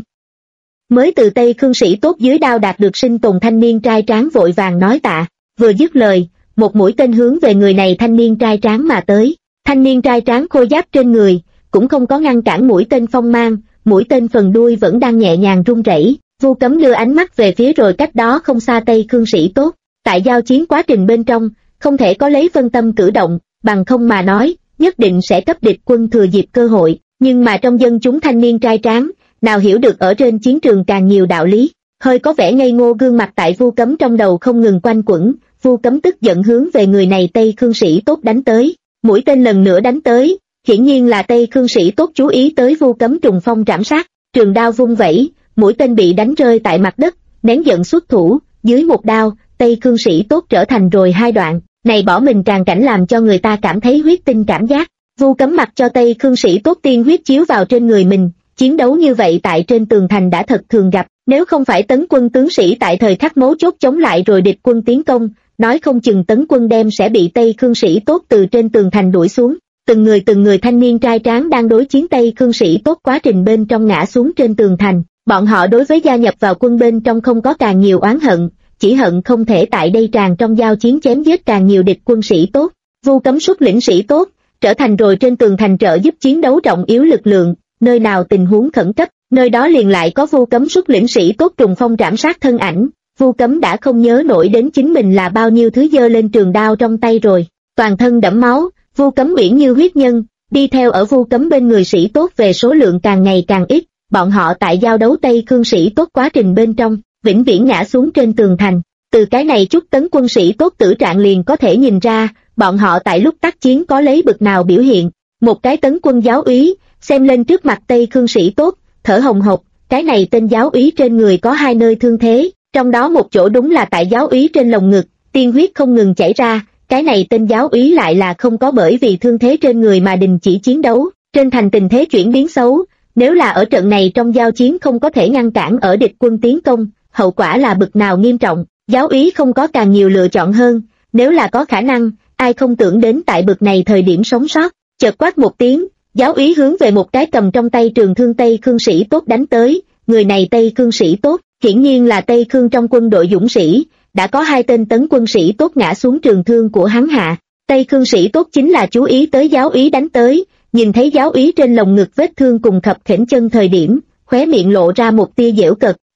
S1: Mới từ Tây Khương sĩ tốt dưới đao đạt được sinh tồn thanh niên trai tráng vội vàng nói tạ, vừa dứt lời, một mũi tên hướng về người này thanh niên trai tráng mà tới. Thanh niên trai tráng khôi giáp trên người, cũng không có ngăn cản mũi tên phong mang, mũi tên phần đuôi vẫn đang nhẹ nhàng rung rẩy. Vu Cấm đưa ánh mắt về phía rồi cách đó không xa Tây Khương sĩ tốt, tại giao chiến quá trình bên trong, không thể có lấy phân tâm cử động, bằng không mà nói, nhất định sẽ cấp địch quân thừa dịp cơ hội, nhưng mà trong dân chúng thanh niên trai tráng, nào hiểu được ở trên chiến trường càng nhiều đạo lý, hơi có vẻ ngây ngô gương mặt tại Vu Cấm trong đầu không ngừng quanh quẩn. Vu Cấm tức giận hướng về người này Tây Khương sĩ tốt đánh tới, mũi tên lần nữa đánh tới, hiển nhiên là Tây Khương sĩ tốt chú ý tới Vu Cấm trùng phong trảm sát, trường đao vung vẩy, mũi tên bị đánh rơi tại mặt đất, nén giận xuất thủ, dưới một đao, Tây Khương sĩ tốt trở thành rồi 2 đoạn, này bỏ mình tràn cảnh làm cho người ta cảm thấy huyết tinh cảm giác. Vu Cấm mặc cho Tây Khương sĩ tốt tiên huyết chiếu vào trên người mình, chiến đấu như vậy tại trên tường thành đã thật thường gặp, nếu không phải tấn quân tướng sĩ tại thời khắc mấu chốt chống lại rồi địch quân tiến công, nói không chừng tấn quân đem sẽ bị Tây Khương sĩ tốt từ trên tường thành đuổi xuống. Từng người thanh niên trai tráng đang đối chiến Tây Khương sĩ tốt quá trình bên trong ngã xuống trên tường thành, bọn họ đối với gia nhập vào quân bên trong không có càng nhiều oán hận, chỉ hận không thể tại đây tràn trong giao chiến chém giết càng nhiều địch quân sĩ tốt. Vu Cấm xuất lĩnh sĩ tốt, trở thành rồi trên tường thành trợ giúp chiến đấu trọng yếu lực lượng, nơi nào tình huống khẩn cấp, nơi đó liền lại có Vu Cấm xuất lĩnh sĩ tốt trùng phong trảm sát thân ảnh. Vu Cấm đã không nhớ nổi đến chính mình là bao nhiêu thứ giơ lên trường đao trong tay rồi, toàn thân đẫm máu, Vu Cấm uyển như huyết nhân, đi theo ở Vu Cấm bên người sĩ tốt về số lượng càng ngày càng ít, bọn họ tại giao đấu Tây Khương sĩ tốt quá trình bên trong, vĩnh viễn ngã xuống trên tường thành. Từ cái này chút tấn quân sĩ tốt tử trạng liền có thể nhìn ra, bọn họ tại lúc tác chiến có lấy bực nào biểu hiện. Một cái tấn quân giáo úy, xem lên trước mặt Tây Khương sĩ tốt, thở hồng hộc, cái này tên giáo úy trên người có 2 nơi thương thế, trong đó một chỗ đúng là tại giáo úy trên lồng ngực, tiên huyết không ngừng chảy ra, cái này tên giáo úy lại là không có bởi vì thương thế trên người mà đình chỉ chiến đấu. Trên thành tình thế chuyển biến xấu, nếu là ở trận này trong giao chiến không có thể ngăn cản ở địch quân tiến công, hậu quả là bực nào nghiêm trọng. Giáo úy không có càng nhiều lựa chọn hơn, nếu là có khả năng, ai không tưởng đến tại bực này thời điểm sống sót. Chợt quát một tiếng, giáo úy hướng về một cái cầm trong tay trường thương Tây Khương sĩ tốt đánh tới, người này Tây Khương sĩ tốt, hiển nhiên là Tây Khương trong quân đội dũng sĩ, đã có 2 tên tấn quân sĩ tốt ngã xuống trường thương của hắn hạ. Tây Khương sĩ tốt chính là chú ý tới giáo úy đánh tới, nhìn thấy giáo úy trên lồng ngực vết thương cùng khập khểnh chân thời điểm, khóe miệng lộ ra một tia giễu cợt,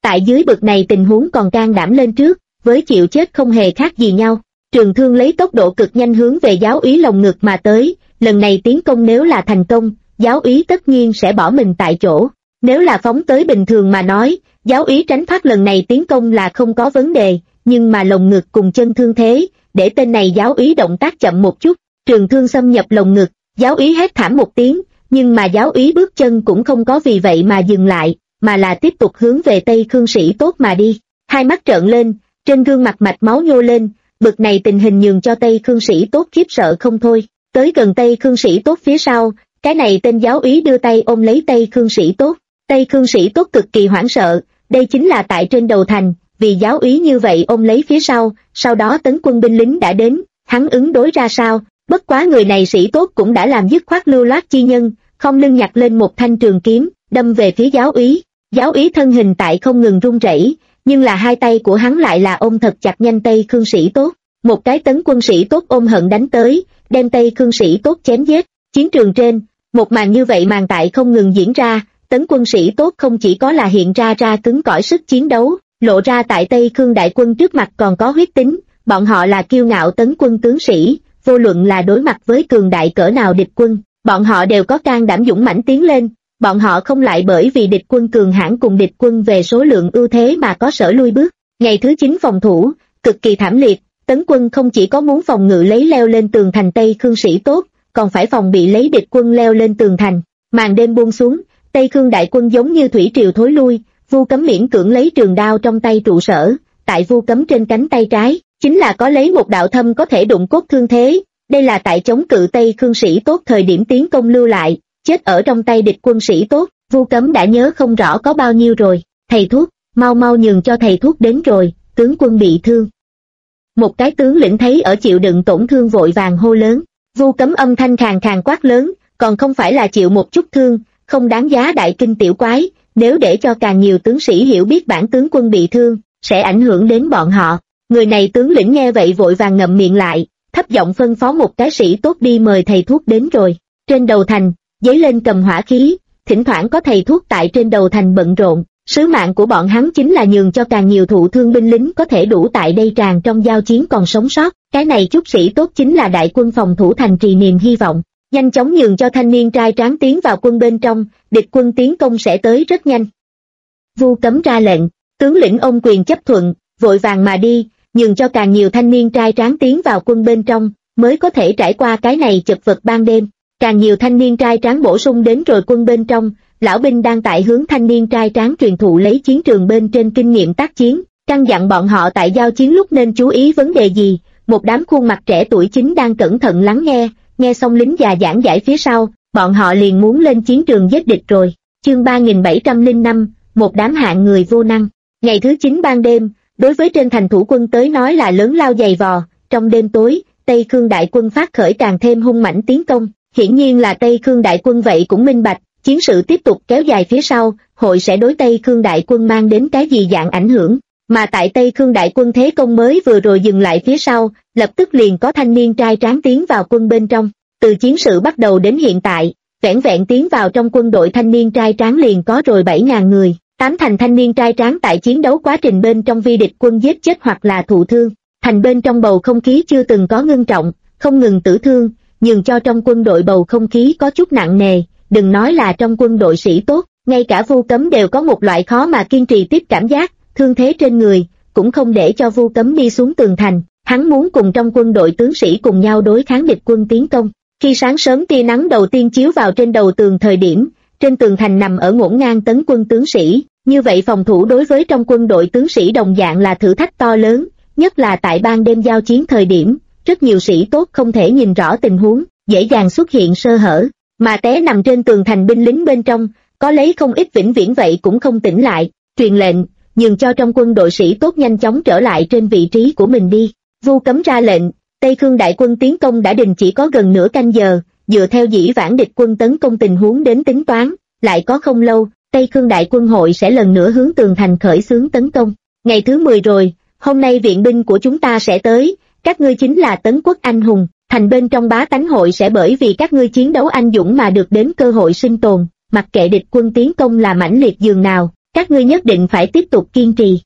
S1: tại dưới bực này tình huống còn can đảm lên trước, với chịu chết không hề khác gì nhau. Trường thương lấy tốc độ cực nhanh hướng về giáo úy lồng ngực mà tới, lần này tiến công nếu là thành công, giáo úy tất nhiên sẽ bỏ mình tại chỗ. Nếu là phóng tới bình thường mà nói, giáo úy tránh thoát lần này tiến công là không có vấn đề, nhưng mà lồng ngực cùng chân thương thế, để tên này giáo úy động tác chậm một chút, trường thương xâm nhập lồng ngực, giáo úy hét thảm một tiếng, nhưng mà giáo úy bước chân cũng không có vì vậy mà dừng lại, mà là tiếp tục hướng về Tây Khương Sĩ Tốt mà đi. Hai mắt trợn lên, trên gương mặt mạch máu nhô lên, bực này tình hình nhường cho Tây Khương Sĩ Tốt khiếp sợ không thôi. Tới gần Tây Khương Sĩ Tốt phía sau, cái này tên giáo úy đưa tay ôm lấy Tây Khương Sĩ Tốt. Tây Khương Sĩ Tốt cực kỳ hoảng sợ, đây chính là tại trên đầu thành, vì giáo úy như vậy ôm lấy phía sau đó tấn quân binh lính đã đến, hắn ứng đối ra sao? Bất quá người này Sĩ Tốt cũng đã làm dứt khoát lưu loát chi nhân, không lưng nhặt lên một thanh trường kiếm, đâm về phía giáo úy. Giáo úy thân hình tại không ngừng run rẩy, nhưng là hai tay của hắn lại là ôm thật chặt nhanh Tây Khương Sĩ Tốt. Một cái tấn quân Sĩ Tốt ôm hận đánh tới, đem Tây Khương Sĩ Tốt chém giết. Chiến trường trên, một màn như vậy màn tại không ngừng diễn ra, tấn quân Sĩ Tốt không chỉ có là hiện ra cứng cỏi sức chiến đấu, lộ ra tại Tây Khương đại quân trước mặt còn có huyết tính, bọn họ là kiêu ngạo tấn quân tướng sĩ, vô luận là đối mặt với cường đại cỡ nào địch quân, bọn họ đều có can đảm dũng mãnh tiến lên, bọn họ không lại bởi vì địch quân cường hãn cùng địch quân về số lượng ưu thế mà có sở lui bước. Ngày thứ 9 phòng thủ, cực kỳ thảm liệt, tấn quân không chỉ có muốn phòng ngự lấy leo lên tường thành Tây Khương Sĩ Tốt, còn phải phòng bị lấy địch quân leo lên tường thành. Màn đêm buông xuống, Tây Khương đại quân giống như thủy triều thối lui, Vu Cấm miễn cưỡng lấy trường đao trong tay trụ sở, tại Vu Cấm trên cánh tay trái, chính là có lấy một đạo thâm có thể đụng cốt thương thế, đây là tại chống cự Tây Khương Sĩ Tốt thời điểm tiến công lưu lại, chết ở trong tay địch quân Sĩ Tốt. Vu Cấm đã nhớ không rõ có bao nhiêu rồi, thầy thuốc, mau nhường cho thầy thuốc đến rồi, tướng quân bị thương. Một cái tướng lĩnh thấy ở chịu đựng tổn thương vội vàng hô lớn. Vu Cấm âm thanh khàn khàn quát lớn, còn không phải là chịu một chút thương, không đáng giá đại kinh tiểu quái, nếu để cho càng nhiều tướng sĩ hiểu biết bản tướng quân bị thương, sẽ ảnh hưởng đến bọn họ. Người này tướng lĩnh nghe vậy vội vàng ngậm miệng lại, thấp giọng phân phó một cái sĩ tốt đi mời thầy thuốc đến rồi. Trên đầu thành, giấy lên cầm hỏa khí, thỉnh thoảng có thầy thuốc tại trên đầu thành bận rộn, sứ mạng của bọn hắn chính là nhường cho càng nhiều thụ thương binh lính có thể đủ tại đây tràn trong giao chiến còn sống sót. Cái này chút sĩ tốt chính là đại quân phòng thủ thành trì niềm hy vọng, nhanh chóng nhường cho thanh niên trai tráng tiến vào quân bên trong, địch quân tiến công sẽ tới rất nhanh. Vu Cấm ra lệnh, tướng lĩnh ôm quyền chấp thuận, vội vàng mà đi, nhường cho càng nhiều thanh niên trai tráng tiến vào quân bên trong, mới có thể trải qua cái này chật vật ban đêm. Càng nhiều thanh niên trai tráng bổ sung đến rồi quân bên trong, lão binh đang tại hướng thanh niên trai tráng truyền thụ lấy chiến trường bên trên kinh nghiệm tác chiến, căn dặn bọn họ tại giao chiến lúc nên chú ý vấn đề gì. Một đám khuôn mặt trẻ tuổi chính đang cẩn thận lắng nghe xong lính già giảng giải phía sau, bọn họ liền muốn lên chiến trường giết địch rồi. Chương 3705, một đám hạng người vô năng. Ngày thứ 9 ban đêm, đối với trên thành thủ quân tới nói là lớn lao dày vò, trong đêm tối, Tây Khương đại quân phát khởi càng thêm hung mãnh tiến công. Hiển nhiên là Tây Khương đại quân vậy cũng minh bạch, chiến sự tiếp tục kéo dài phía sau, hội sẽ đối Tây Khương đại quân mang đến cái gì dạng ảnh hưởng. Mà tại Tây Khương đại quân thế công mới vừa rồi dừng lại phía sau, lập tức liền có thanh niên trai tráng tiến vào quân bên trong. Từ chiến sự bắt đầu đến hiện tại, vẻn vẹn tiến vào trong quân đội thanh niên trai tráng liền có rồi 7.000 người. 8 thành thanh niên trai tráng tại chiến đấu quá trình bên trong vi địch quân giết chết hoặc là thụ thương. Thành bên trong bầu không khí chưa từng có ngưng trọng, không ngừng tử thương, nhường cho trong quân đội bầu không khí có chút nặng nề, đừng nói là trong quân đội sĩ tốt, ngay cả Vu Cấm đều có một loại khó mà kiên trì tiếp cảm giác, thương thế trên người, cũng không để cho Vu Cấm đi xuống tường thành, hắn muốn cùng trong quân đội tướng sĩ cùng nhau đối kháng địch quân tiến công. Khi sáng sớm tia nắng đầu tiên chiếu vào trên đầu tường thời điểm, trên tường thành nằm ở ngổn ngang tấn quân tướng sĩ, như vậy phòng thủ đối với trong quân đội tướng sĩ đồng dạng là thử thách to lớn, nhất là tại ban đêm giao chiến thời điểm, rất nhiều sĩ tốt không thể nhìn rõ tình huống, dễ dàng xuất hiện sơ hở, mà té nằm trên tường thành binh lính bên trong, có lấy không ít vĩnh viễn vậy cũng không tỉnh lại, truyền lệnh, nhường cho trong quân đội sĩ tốt nhanh chóng trở lại trên vị trí của mình đi. Vu Cấm ra lệnh, Tây Khương đại quân tiến công đã đình chỉ có gần nửa canh giờ, dựa theo dĩ vãng địch quân tấn công tình huống đến tính toán, lại có không lâu, Tây Khương đại quân hội sẽ lần nữa hướng tường thành khởi xướng tấn công. Ngày thứ 10 rồi, hôm nay viện binh của chúng ta sẽ tới, các ngươi chính là Tấn Quốc anh hùng, thành bên trong bá tánh hội sẽ bởi vì các ngươi chiến đấu anh dũng mà được đến cơ hội sinh tồn, mặc kệ địch quân tiến công là mãnh liệt dường nào, các ngươi nhất định phải tiếp tục kiên trì.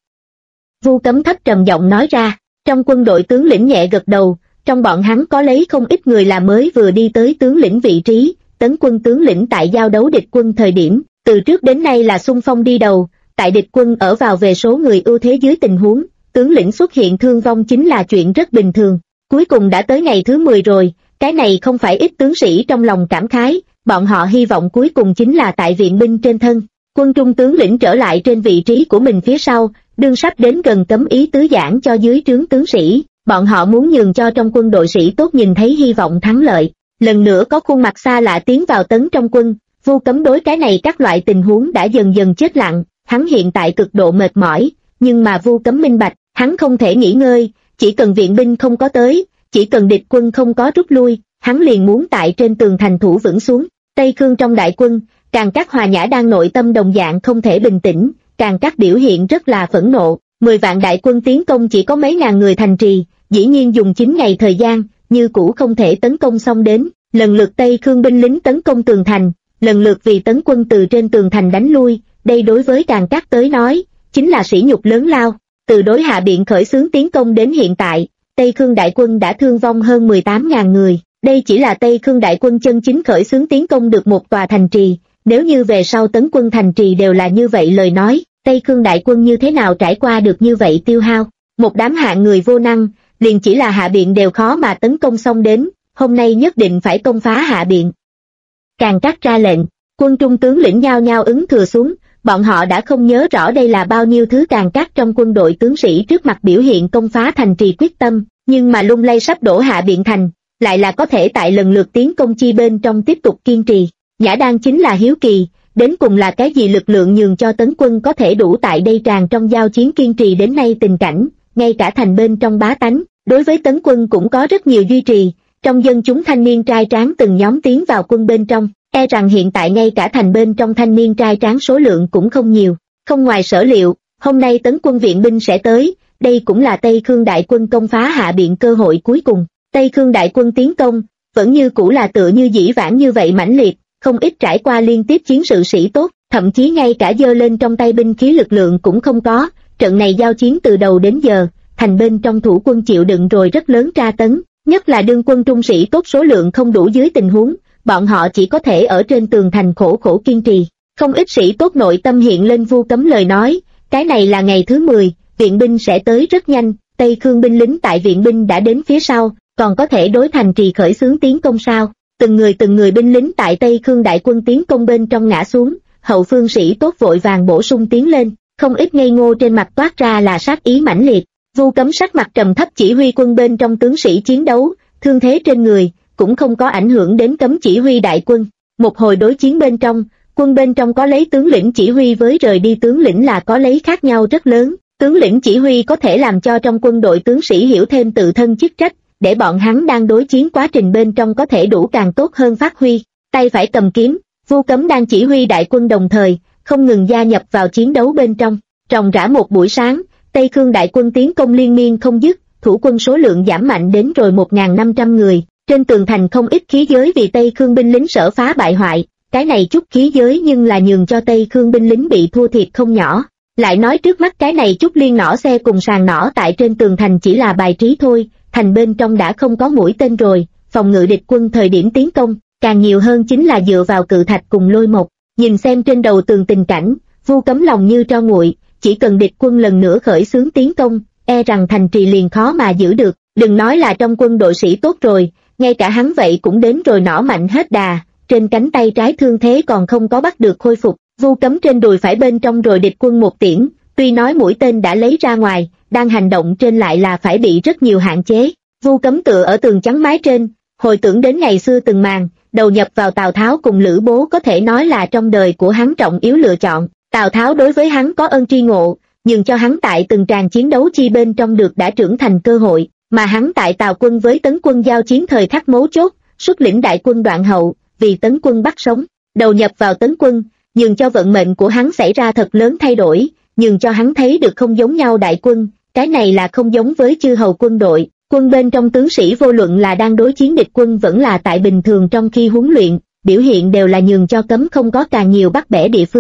S1: Vu Cấm thấp trầm giọng nói ra. Trong quân đội tướng lĩnh nhẹ gật đầu, trong bọn hắn có lấy không ít người là mới vừa đi tới tướng lĩnh vị trí, tấn quân tướng lĩnh tại giao đấu địch quân thời điểm, từ trước đến nay là xung phong đi đầu, tại địch quân ở vào về số người ưu thế dưới tình huống, tướng lĩnh xuất hiện thương vong chính là chuyện rất bình thường. Cuối cùng đã tới ngày thứ 10 rồi, cái này không phải ít tướng sĩ trong lòng cảm khái, bọn họ hy vọng cuối cùng chính là tại viện binh trên thân. Quân trung tướng lĩnh trở lại trên vị trí của mình phía sau, đương sắp đến gần cấm ý tứ giảng cho dưới trướng tướng sĩ, bọn họ muốn nhường cho trong quân đội sĩ tốt nhìn thấy hy vọng thắng lợi. Lần nữa có khuôn mặt xa lạ tiến vào tấn trong quân, Vu Cấm đối cái này các loại tình huống đã dần dần chết lặng, hắn hiện tại cực độ mệt mỏi, nhưng mà Vu Cấm minh bạch, hắn không thể nghỉ ngơi, chỉ cần viện binh không có tới, chỉ cần địch quân không có rút lui, hắn liền muốn tại trên tường thành thủ vững xuống. Tây Khương trong đại quân, Càn Cát Hòa Nhã đang nội tâm đồng dạng không thể bình tĩnh, Càn Cát biểu hiện rất là phẫn nộ, 10 vạn đại quân tiến công chỉ có mấy ngàn người thành trì, dĩ nhiên dùng 9 ngày thời gian, như cũ không thể tấn công xong đến, lần lượt Tây Khương binh lính tấn công tường thành, lần lượt vì tấn quân từ trên tường thành đánh lui, đây đối với Càn Cát tới nói, chính là sỉ nhục lớn lao. Từ đối hạ biện khởi xướng tiến công đến hiện tại, Tây Khương đại quân đã thương vong hơn 18.000 người, đây chỉ là Tây Khương đại quân chân chính khởi xướng tiến công được một tòa thành trì, nếu như về sau tấn quân thành trì đều là như vậy lời nói, Tây Khương đại quân như thế nào trải qua được như vậy tiêu hao, một đám hạng người vô năng, liền chỉ là hạ biện đều khó mà tấn công xong đến, hôm nay nhất định phải công phá hạ biện. Càn Cát ra lệnh, quân trung tướng lĩnh nhao nhao ứng thừa xuống, bọn họ đã không nhớ rõ đây là bao nhiêu thứ Càn Cát trong quân đội tướng sĩ trước mặt biểu hiện công phá thành trì quyết tâm, nhưng mà lung lay sắp đổ hạ biện thành, lại là có thể tại lần lượt tiến công chi bên trong tiếp tục kiên trì. Nhã Đan chính là hiếu kỳ, đến cùng là cái gì lực lượng nhường cho tấn quân có thể đủ tại đây tràn trong giao chiến kiên trì đến nay tình cảnh, ngay cả thành bên trong bá tánh, đối với tấn quân cũng có rất nhiều duy trì, trong dân chúng thanh niên trai tráng từng nhóm tiến vào quân bên trong, e rằng hiện tại ngay cả thành bên trong thanh niên trai tráng số lượng cũng không nhiều, không ngoài sở liệu, hôm nay tấn quân viện binh sẽ tới, đây cũng là Tây Khương đại quân công phá hạ biện cơ hội cuối cùng. Tây Khương đại quân tiến công, vẫn như cũ là tựa như dĩ vãng như vậy mãnh liệt, không ít trải qua liên tiếp chiến sự sĩ tốt, thậm chí ngay cả giơ lên trong tay binh khí lực lượng cũng không có, trận này giao chiến từ đầu đến giờ, thành bên trong thủ quân chịu đựng rồi rất lớn tra tấn, nhất là đương quân trung sĩ tốt số lượng không đủ dưới tình huống, bọn họ chỉ có thể ở trên tường thành khổ khổ kiên trì, không ít sĩ tốt nội tâm hiện lên Vu Cấm lời nói, cái này là ngày thứ 10, viện binh sẽ tới rất nhanh, Tây Khương binh lính tại viện binh đã đến phía sau, còn có thể đối thành trì khởi xướng tiến công sao? Từng người binh lính tại Tây Khương đại quân tiến công bên trong ngã xuống, hậu phương sĩ tốt vội vàng bổ sung tiến lên, không ít ngây ngô trên mặt toát ra là sát ý mãnh liệt. Vu Cấm sắc mặt trầm thấp chỉ huy quân bên trong tướng sĩ chiến đấu, thương thế trên người, cũng không có ảnh hưởng đến Cấm chỉ huy đại quân. Một hồi đối chiến bên trong, quân bên trong có lấy tướng lĩnh chỉ huy với rời đi tướng lĩnh là có lấy khác nhau rất lớn. Tướng lĩnh chỉ huy có thể làm cho trong quân đội tướng sĩ hiểu thêm tự thân chức trách, để bọn hắn đang đối chiến quá trình bên trong có thể đủ càng tốt hơn phát huy. Tay phải cầm kiếm, Vu Cấm đang chỉ huy đại quân đồng thời, không ngừng gia nhập vào chiến đấu bên trong. Ròng rã một buổi sáng, Tây Khương đại quân tiến công liên miên không dứt, thủ quân số lượng giảm mạnh đến rồi 1.500 người. Trên tường thành không ít khí giới vì Tây Khương binh lính sở phá bại hoại, cái này chút khí giới nhưng là nhường cho Tây Khương binh lính bị thua thiệt không nhỏ. Lại nói trước mắt cái này chút liên nỏ xe cùng sàn nỏ tại trên tường thành chỉ là bài trí thôi, thành bên trong đã không có mũi tên rồi, phòng ngự địch quân thời điểm tiến công, càng nhiều hơn chính là dựa vào cự thạch cùng lôi mộc. Nhìn xem trên đầu tường tình cảnh, Vu Cấm lòng như tro nguội, chỉ cần địch quân lần nữa khởi xướng tiến công, e rằng thành trì liền khó mà giữ được, đừng nói là trong quân đội sĩ tốt rồi, ngay cả hắn vậy cũng đến rồi nỏ mạnh hết đà, trên cánh tay trái thương thế còn không có bắt được khôi phục. Vu Cấm trên đùi phải bên trong rồi địch quân một tiễn, tuy nói mũi tên đã lấy ra ngoài, đang hành động trên lại là phải bị rất nhiều hạn chế. Vu Cấm tựa ở tường chắn mái trên, hồi tưởng đến ngày xưa từng màn, đầu nhập vào Tào Tháo cùng Lữ Bố có thể nói là trong đời của hắn trọng yếu lựa chọn. Tào Tháo đối với hắn có ơn tri ngộ, nhưng cho hắn tại từng tràng chiến đấu chi bên trong được đã trưởng thành cơ hội, mà hắn tại Tào quân với Tấn quân giao chiến thời khắc mấu chốt, xuất lĩnh đại quân đoạn hậu, vì Tấn quân bắt sống, đầu nhập vào Tấn quân, nhưng cho vận mệnh của hắn xảy ra thật lớn thay đổi, nhưng cho hắn thấy được không giống nhau đại quân, cái này là không giống với chư hầu quân đội. Quân bên trong tướng sĩ vô luận là đang đối chiến địch quân vẫn là tại bình thường trong khi huấn luyện, biểu hiện đều là nhường cho Cấm không có càng nhiều bắt bẻ địa phương.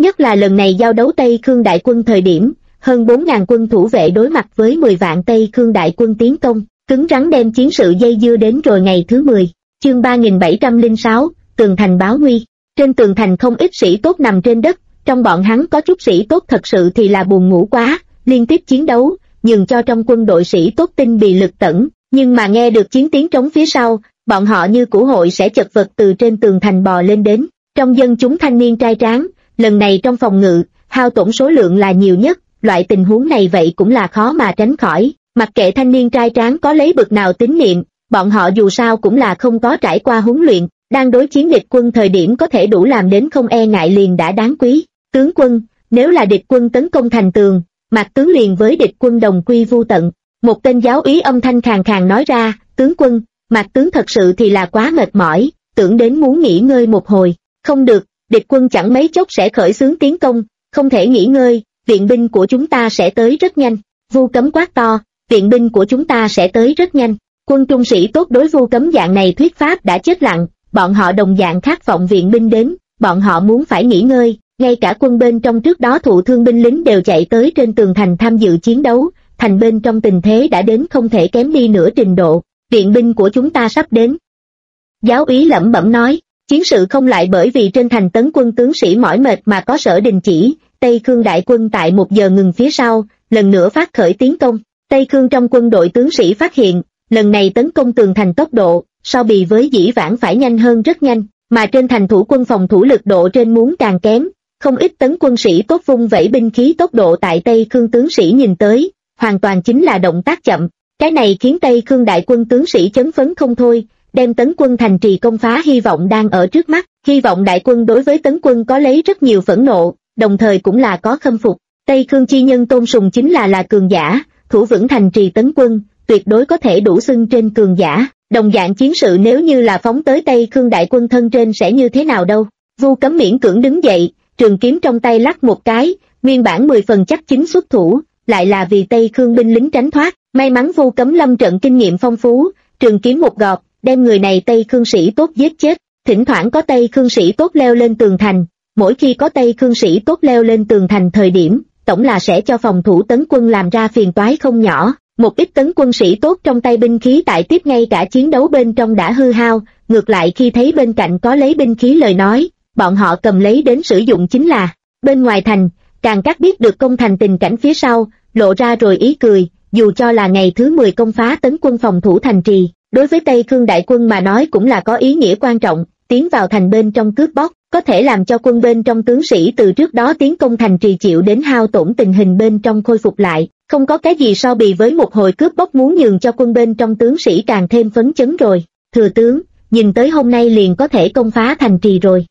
S1: Nhất là lần này giao đấu Tây Khương đại quân thời điểm, hơn 4.000 quân thủ vệ đối mặt với 10 vạn Tây Khương đại quân tiến công, cứng rắn đem chiến sự dây dưa đến rồi ngày thứ 10. Chương 3706, tường thành báo nguy. Trên tường thành không ít sĩ tốt nằm trên đất, trong bọn hắn có chút sĩ tốt thật sự thì là buồn ngủ quá, liên tiếp chiến đấu, nhường cho trong quân đội sĩ tốt tinh bì lực tẩn, nhưng mà nghe được chiến tiếng trống phía sau, bọn họ như củ hội sẽ chật vật từ trên tường thành bò lên đến. Trong dân chúng thanh niên trai tráng, lần này trong phòng ngự, hao tổn số lượng là nhiều nhất, loại tình huống này vậy cũng là khó mà tránh khỏi, mặc kệ thanh niên trai tráng có lấy bực nào tín niệm, bọn họ dù sao cũng là không có trải qua huấn luyện, đang đối chiến địch quân thời điểm có thể đủ làm đến không e ngại liền đã đáng quý. Tướng quân, nếu là địch quân tấn công thành tường, Mạc tướng liền với địch quân đồng quy vu tận. Một tên giáo úy âm thanh khàn khàn nói ra, tướng quân, Mạc tướng thật sự thì là quá mệt mỏi, tưởng đến muốn nghỉ ngơi một hồi. Không được, địch quân chẳng mấy chốc sẽ khởi xướng tiến công, không thể nghỉ ngơi, viện binh của chúng ta sẽ tới rất nhanh. Vu Cấm quát to, viện binh của chúng ta sẽ tới rất nhanh. Quân trung sĩ tốt đối Vu Cấm dạng này thuyết pháp đã chết lặng, bọn họ đồng dạng khát vọng viện binh đến, bọn họ muốn phải nghỉ ngơi, ngay cả quân bên trong trước đó thụ thương binh lính đều chạy tới trên tường thành tham dự chiến đấu, thành bên trong tình thế đã đến không thể kém đi nửa trình độ, viện binh của chúng ta sắp đến. Giáo úy lẩm bẩm nói, chiến sự không lại bởi vì trên thành tấn quân tướng sĩ mỏi mệt mà có sở đình chỉ, Tây Khương đại quân tại 1 giờ ngừng phía sau, lần nữa phát khởi tiến công, Tây Khương trong quân đội tướng sĩ phát hiện, lần này tấn công tường thành tốc độ, so bì với dĩ vãng phải nhanh hơn rất nhanh, mà trên thành thủ quân phòng thủ lực độ trên muốn càng kém, không ít tấn quân sĩ tốt vung vẩy binh khí tốc độ tại Tây Khương tướng sĩ nhìn tới, hoàn toàn chính là động tác chậm, cái này khiến Tây Khương đại quân tướng sĩ chấn phấn không thôi, đem tấn quân thành trì công phá hy vọng đang ở trước mắt, hy vọng đại quân đối với tấn quân có lấy rất nhiều phẫn nộ, đồng thời cũng là có khâm phục, Tây Khương chi nhân Tôn Sùng chính là cường giả, thủ vững thành trì tấn quân, tuyệt đối có thể đủ xưng trên cường giả. Đồng dạng chiến sự nếu như là phóng tới Tây Khương đại quân thân trên sẽ như thế nào đâu. Vu Cấm miễn cưỡng đứng dậy, trường kiếm trong tay lắc một cái, nguyên bản 10 phần chắc chính xuất thủ, lại là vì Tây Khương binh lính tránh thoát. May mắn Vu Cấm lâm trận kinh nghiệm phong phú, trường kiếm một gọt, đem người này Tây Khương sĩ tốt giết chết. Thỉnh thoảng có Tây Khương sĩ tốt leo lên tường thành, mỗi khi có Tây Khương sĩ tốt leo lên tường thành thời điểm, tổng là sẽ cho phòng thủ tấn quân làm ra phiền toái không nhỏ. Một ít tấn quân sĩ tốt trong tay binh khí tại tiếp ngay cả chiến đấu bên trong đã hư hao, ngược lại khi thấy bên cạnh có lấy binh khí lời nói, bọn họ cầm lấy đến sử dụng chính là. Bên ngoài thành, Càn Cát biết được công thành tình cảnh phía sau, lộ ra rồi ý cười, dù cho là ngày thứ 10 công phá tấn quân phòng thủ thành trì, đối với Tây Khương đại quân mà nói cũng là có ý nghĩa quan trọng, tiến vào thành bên trong cướp bóc, có thể làm cho quân bên trong tướng sĩ từ trước đó tiến công thành trì chịu đến hao tổn tình hình bên trong khôi phục lại. Không có cái gì so bì với một hồi cướp bóc muốn nhường cho quân bên trong tướng sĩ càng thêm phấn chấn rồi. Thừa tướng, nhìn tới hôm nay liền có thể công phá thành trì rồi.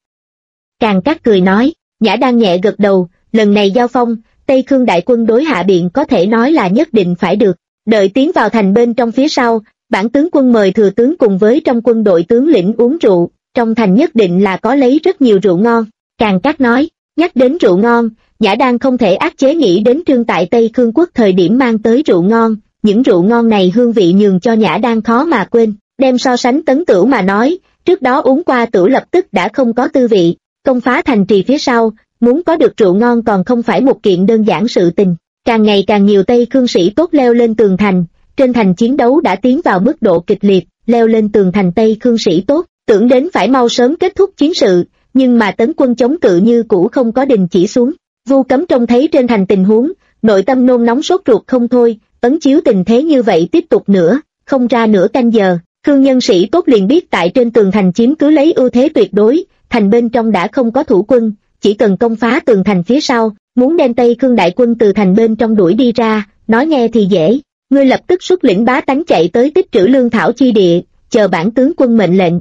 S1: Càn Cát cười nói, Nhã đang nhẹ gật đầu, lần này giao phong, Tây Khương đại quân đối Hạ Biện có thể nói là nhất định phải được. Đợi tiến vào thành bên trong phía sau, bản tướng quân mời thừa tướng cùng với trong quân đội tướng lĩnh uống rượu, trong thành nhất định là có lấy rất nhiều rượu ngon. Càn Cát nói, nhắc đến rượu ngon, Nhã đang không thể áp chế nghĩ đến Trương tại Tây Khương quốc thời điểm mang tới rượu ngon, những rượu ngon này hương vị nhường cho Nhã đang khó mà quên, đem so sánh Tấn Tửu mà nói, trước đó uống qua tửu lập tức đã không có tư vị, công phá thành trì phía sau, muốn có được rượu ngon còn không phải một kiện đơn giản sự tình, càng ngày càng nhiều Tây Khương sĩ tốt leo lên tường thành, trên thành chiến đấu đã tiến vào mức độ kịch liệt, leo lên tường thành Tây Khương sĩ tốt, tưởng đến phải mau sớm kết thúc chiến sự, nhưng mà tấn quân chống cự như cũ không có đình chỉ xuống. Vu Cấm trông thấy trên thành tình huống, nội tâm nôn nóng sốt ruột không thôi, ấn chiếu tình thế như vậy tiếp tục nữa, không ra nửa canh giờ, Khương nhân sĩ tốt liền biết tại trên tường thành chiếm cứ lấy ưu thế tuyệt đối, thành bên trong đã không có thủ quân, chỉ cần công phá tường thành phía sau, muốn đem Tây Khương đại quân từ thành bên trong đuổi đi ra, nói nghe thì dễ, ngươi lập tức xuất lĩnh bá tánh chạy tới tích trữ lương thảo chi địa, chờ bản tướng quân mệnh lệnh.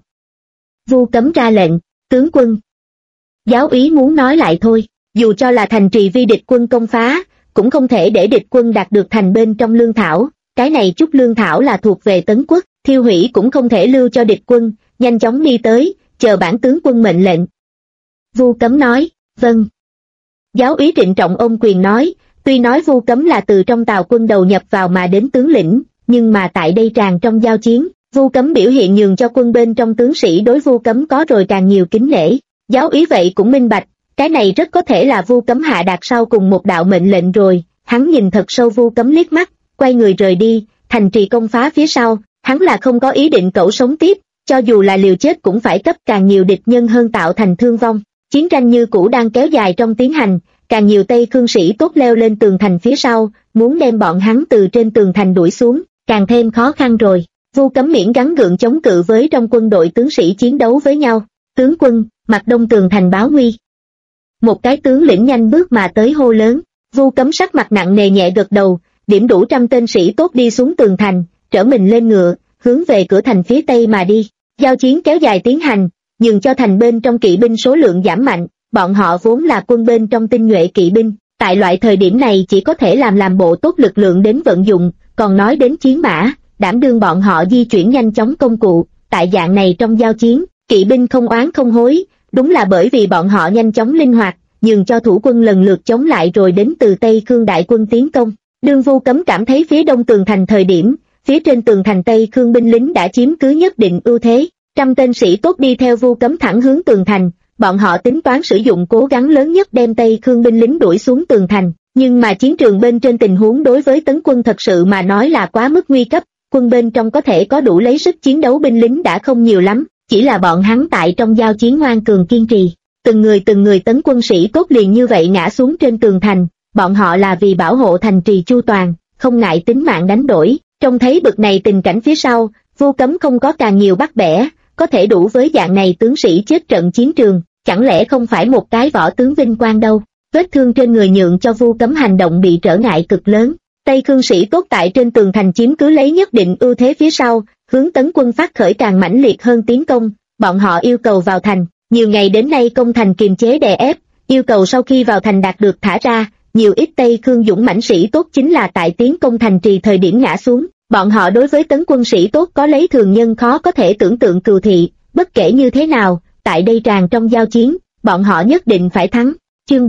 S1: Vu Cấm ra lệnh, tướng quân. Giáo úy muốn nói lại thôi. Dù cho là thành trì vi địch quân công phá, cũng không thể để địch quân đạt được thành bên trong lương thảo, cái này chút lương thảo là thuộc về Tấn quốc, thiêu hủy cũng không thể lưu cho địch quân, nhanh chóng đi tới, chờ bản tướng quân mệnh lệnh. Vu Cấm nói, vâng. Giáo úy trịnh trọng ôm quyền nói, tuy nói Vu Cấm là từ trong Tào quân đầu nhập vào mà đến tướng lĩnh, nhưng mà tại đây tràn trong giao chiến, Vu Cấm biểu hiện nhường cho quân bên trong tướng sĩ đối Vu Cấm có rồi càng nhiều kính nể. Giáo úy vậy cũng minh bạch, Cái này rất có thể là Vu Cấm hạ đạt sau cùng một đạo mệnh lệnh rồi. Hắn nhìn thật sâu Vu Cấm liếc mắt, quay người rời đi. Thành trì công phá phía sau, hắn là không có ý định cẩu sống tiếp, cho dù là liều chết cũng phải cấp càng nhiều địch nhân hơn tạo thành thương vong. Chiến tranh như cũ đang kéo dài trong tiến hành, càng nhiều Tây Khương sĩ tốt leo lên tường thành phía sau, muốn đem bọn hắn từ trên tường thành đuổi xuống, càng thêm khó khăn rồi. Vu Cấm miễn gắng gượng chống cự với trong quân đội tướng sĩ chiến đấu với nhau. Tướng quân, mặt đông tường thành báo nguy. Một cái tướng lĩnh nhanh bước mà tới hô lớn. Vu Cấm sắc mặt nặng nề nhẹ gật đầu, điểm đủ 100 tên sĩ tốt đi xuống tường thành, trở mình lên ngựa, hướng về cửa thành phía tây mà đi. Giao chiến kéo dài tiến hành, nhường cho thành bên trong kỵ binh số lượng giảm mạnh, bọn họ vốn là quân bên trong tinh nhuệ kỵ binh, tại loại thời điểm này chỉ có thể làm bộ tốt lực lượng đến vận dụng, còn nói đến chiến mã, đảm đương bọn họ di chuyển nhanh chóng công cụ, tại dạng này trong giao chiến, kỵ binh không oán không hối, đúng là bởi vì bọn họ nhanh chóng linh hoạt, nhường cho thủ quân lần lượt chống lại rồi đến từ Tây Khương đại quân tiến công. Đương Vu Cấm cảm thấy phía đông tường thành thời điểm, phía trên tường thành Tây Khương binh lính đã chiếm cứ nhất định ưu thế, 100 tên sĩ tốt đi theo Vu Cấm thẳng hướng tường thành, bọn họ tính toán sử dụng cố gắng lớn nhất đem Tây Khương binh lính đuổi xuống tường thành, nhưng mà chiến trường bên trên tình huống đối với tấn quân thật sự mà nói là quá mức nguy cấp, quân bên trong có thể có đủ lấy sức chiến đấu binh lính đã không nhiều lắm, chỉ là bọn hắn tại trong giao chiến ngoan cường kiên trì, từng người tấn quân sĩ tốt liền như vậy ngã xuống trên tường thành, bọn họ là vì bảo hộ thành trì chu toàn, không ngại tính mạng đánh đổi. Trông thấy bực này tình cảnh phía sau, Vu Cấm không có càng nhiều bắt bẻ, có thể đủ với dạng này tướng sĩ chết trận chiến trường, chẳng lẽ không phải một cái võ tướng vinh quang đâu. Vết thương trên người nhượng cho Vu Cấm hành động bị trở ngại cực lớn. Tây Khương sĩ tốt tại trên tường thành chiếm cứ lấy nhất định ưu thế phía sau, hướng tấn quân phát khởi càng mãnh liệt hơn tiến công, bọn họ yêu cầu vào thành, nhiều ngày đến nay công thành kiềm chế đè ép, yêu cầu sau khi vào thành đạt được thả ra, nhiều ít Tây Khương dũng mãnh sĩ tốt chính là tại tiến công thành trì thời điểm ngã xuống, bọn họ đối với tấn quân sĩ tốt có lấy thường nhân khó có thể tưởng tượng cừu thị, bất kể như thế nào, tại đây tràn trong giao chiến, bọn họ nhất định phải thắng. Chương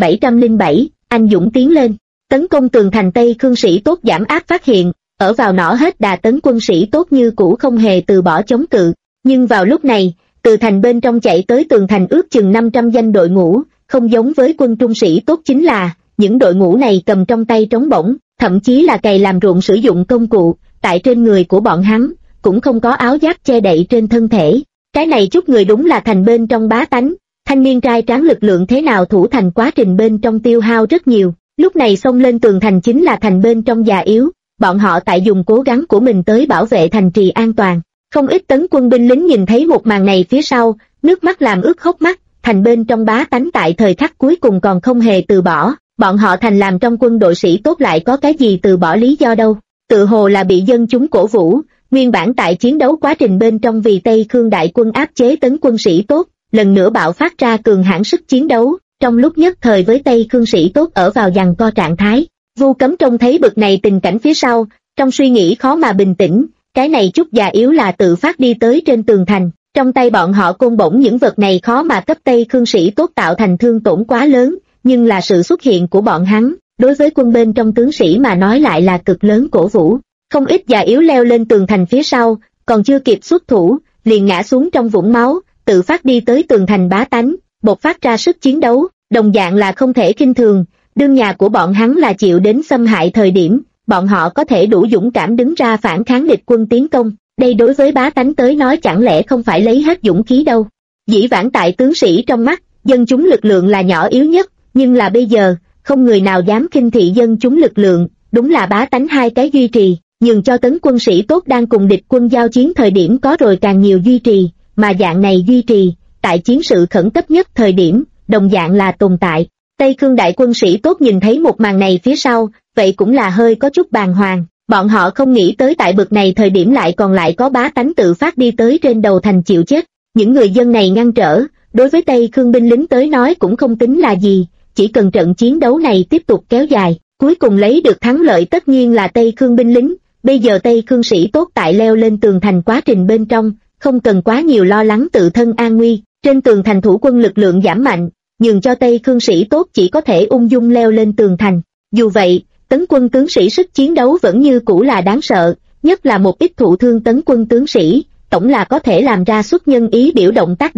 S1: 3707, anh dũng tiến lên, tấn công tường thành Tây Khương sĩ tốt giảm áp phát hiện, ở vào nỏ hết đà tấn quân sĩ tốt như cũ không hề từ bỏ chống cự, nhưng vào lúc này, từ thành bên trong chạy tới tường thành ước chừng 500 danh đội ngũ, không giống với quân trung sĩ tốt chính là, những đội ngũ này cầm trong tay trống bổng, thậm chí là cày làm ruộng sử dụng công cụ, tại trên người của bọn hắn, cũng không có áo giáp che đậy trên thân thể. Cái này chút người đúng là thành bên trong bá tánh, thanh niên trai tráng lực lượng thế nào thủ thành quá trình bên trong tiêu hao rất nhiều, lúc này xông lên tường thành chính là thành bên trong già yếu, bọn họ tại dùng cố gắng của mình tới bảo vệ thành trì an toàn. Không ít tấn quân binh lính nhìn thấy một màn này phía sau, nước mắt làm ướt hốc mắt, thành bên trong bá tánh tại thời khắc cuối cùng còn không hề từ bỏ, bọn họ thành làm trong quân đội sĩ tốt lại có cái gì từ bỏ lý do đâu, tự hồ là bị dân chúng cổ vũ, nguyên bản tại chiến đấu quá trình bên trong vì Tây Khương đại quân áp chế tấn quân sĩ tốt, lần nữa bạo phát ra cường hãn sức chiến đấu, trong lúc nhất thời với Tây Khương sĩ tốt ở vào giằng co trạng thái. Vu Cấm trông thấy bực này tình cảnh phía sau, trong suy nghĩ khó mà bình tĩnh, cái này chút già yếu là tự phát đi tới trên tường thành, trong tay bọn họ côn bổng những vật này khó mà cấp Tây Khương sĩ tốt tạo thành thương tổn quá lớn, nhưng là sự xuất hiện của bọn hắn, đối với quân bên trong tướng sĩ mà nói lại là cực lớn cổ vũ. Không ít già yếu leo lên tường thành phía sau, còn chưa kịp xuất thủ, liền ngã xuống trong vũng máu, tự phát đi tới tường thành bá tánh, bộc phát ra sức chiến đấu, đồng dạng là không thể khinh thường, đương nhà của bọn hắn là chịu đến xâm hại thời điểm, bọn họ có thể đủ dũng cảm đứng ra phản kháng địch quân tiến công, đây đối với bá tánh tới nói chẳng lẽ không phải lấy hết dũng khí đâu. Dĩ vãng tại tướng sĩ trong mắt, dân chúng lực lượng là nhỏ yếu nhất, nhưng là bây giờ, không người nào dám khinh thị dân chúng lực lượng, đúng là bá tánh hai cái duy trì, nhường cho tấn quân sĩ tốt đang cùng địch quân giao chiến thời điểm có rồi càng nhiều duy trì, mà dạng này duy trì, tại chiến sự khẩn cấp nhất thời điểm, đồng dạng là tồn tại. Tây Khương đại quân sĩ tốt nhìn thấy một màn này phía sau, vậy cũng là hơi có chút bàng hoàng, bọn họ không nghĩ tới tại bực này thời điểm lại còn lại có bá tánh tự phát đi tới trên đầu thành chịu chết, những người dân này ngăn trở, đối với Tây Khương binh lính tới nói cũng không tính là gì, chỉ cần trận chiến đấu này tiếp tục kéo dài, cuối cùng lấy được thắng lợi tất nhiên là Tây Khương binh lính. Bây giờ Tây Khương sĩ tốt tại leo lên tường thành quá trình bên trong, không cần quá nhiều lo lắng tự thân an nguy, trên tường thành thủ quân lực lượng giảm mạnh, nhường cho Tây Khương sĩ tốt chỉ có thể ung dung leo lên tường thành. Dù vậy, tấn quân tướng sĩ sức chiến đấu vẫn như cũ là đáng sợ, nhất là một ít thụ thương tấn quân tướng sĩ, tổng là có thể làm ra xuất nhân ý biểu động tác đến,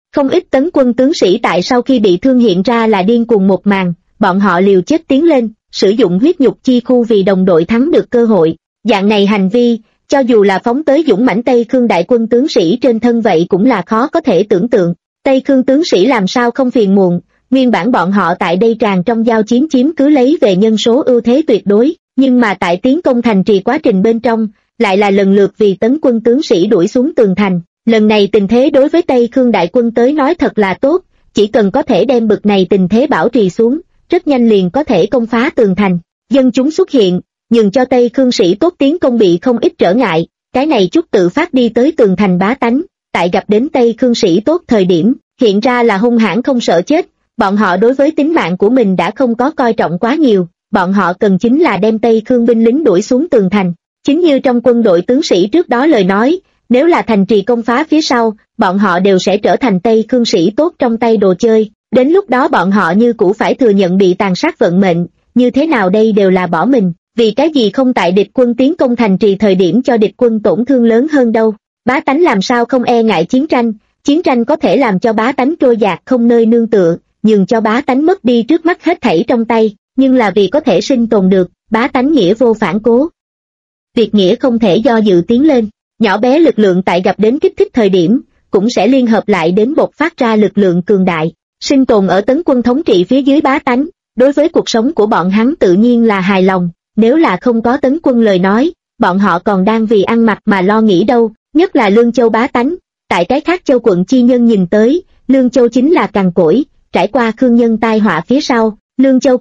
S1: Không ít tấn quân tướng sĩ tại sau khi bị thương hiện ra là điên cuồng một màn, bọn họ liều chết tiến lên, sử dụng huyết nhục chi khu vì đồng đội thắng được cơ hội. Dạng này hành vi, cho dù là phóng tới dũng mãnh Tây Khương đại quân tướng sĩ trên thân vậy cũng là khó có thể tưởng tượng. Tây Khương tướng sĩ làm sao không phiền muộn, nguyên bản bọn họ tại đây tràn trong giao chiến chiếm cứ lấy về nhân số ưu thế tuyệt đối, nhưng mà tại tiến công thành trì quá trình bên trong, lại là lần lượt vì tấn quân tướng sĩ đuổi xuống tường thành. Lần này tình thế đối với Tây Khương đại quân tới nói thật là tốt, chỉ cần có thể đem bực này tình thế bảo trì xuống, rất nhanh liền có thể công phá tường thành. Dân chúng xuất hiện, nhường cho Tây Khương sĩ tốt tiến công bị không ít trở ngại, cái này chút tự phát đi tới tường thành bá tánh, tại gặp đến Tây Khương sĩ tốt thời điểm, hiện ra là hung hãn không sợ chết, bọn họ đối với tính mạng của mình đã không có coi trọng quá nhiều, bọn họ cần chính là đem Tây Khương binh lính đuổi xuống tường thành. Chính như trong quân đội tướng sĩ trước đó lời nói, nếu là thành trì công phá phía sau, bọn họ đều sẽ trở thành Tây Khương sĩ tốt trong tay đồ chơi, đến lúc đó bọn họ như cũ phải thừa nhận bị tàn sát vận mệnh, như thế nào đây đều là bỏ mình, vì cái gì không tại địch quân tiến công thành trì thời điểm cho địch quân tổn thương lớn hơn đâu. Bá tánh làm sao không e ngại chiến tranh có thể làm cho bá tánh trôi dạt không nơi nương tựa, nhường cho bá tánh mất đi trước mắt hết thảy trong tay, nhưng là vì có thể sinh tồn được, bá tánh nghĩa vô phản cố. Việc nghĩa không thể do dự tiến lên, nhỏ bé lực lượng tại gặp đến kích thích thời điểm, cũng sẽ liên hợp lại đến bộc phát ra lực lượng cường đại, sinh tồn ở tấn quân thống trị phía dưới bá tánh, đối với cuộc sống của bọn hắn tự nhiên là hài lòng, nếu là không có tấn quân lời nói, bọn họ còn đang vì ăn mặc mà lo nghĩ đâu, nhất là Lương Châu bá tánh, tại cái khác châu quận chi nhân nhìn tới, Lương Châu chính là cằn cỗi, trải qua Khương nhân tai họa phía sau, Lương Châu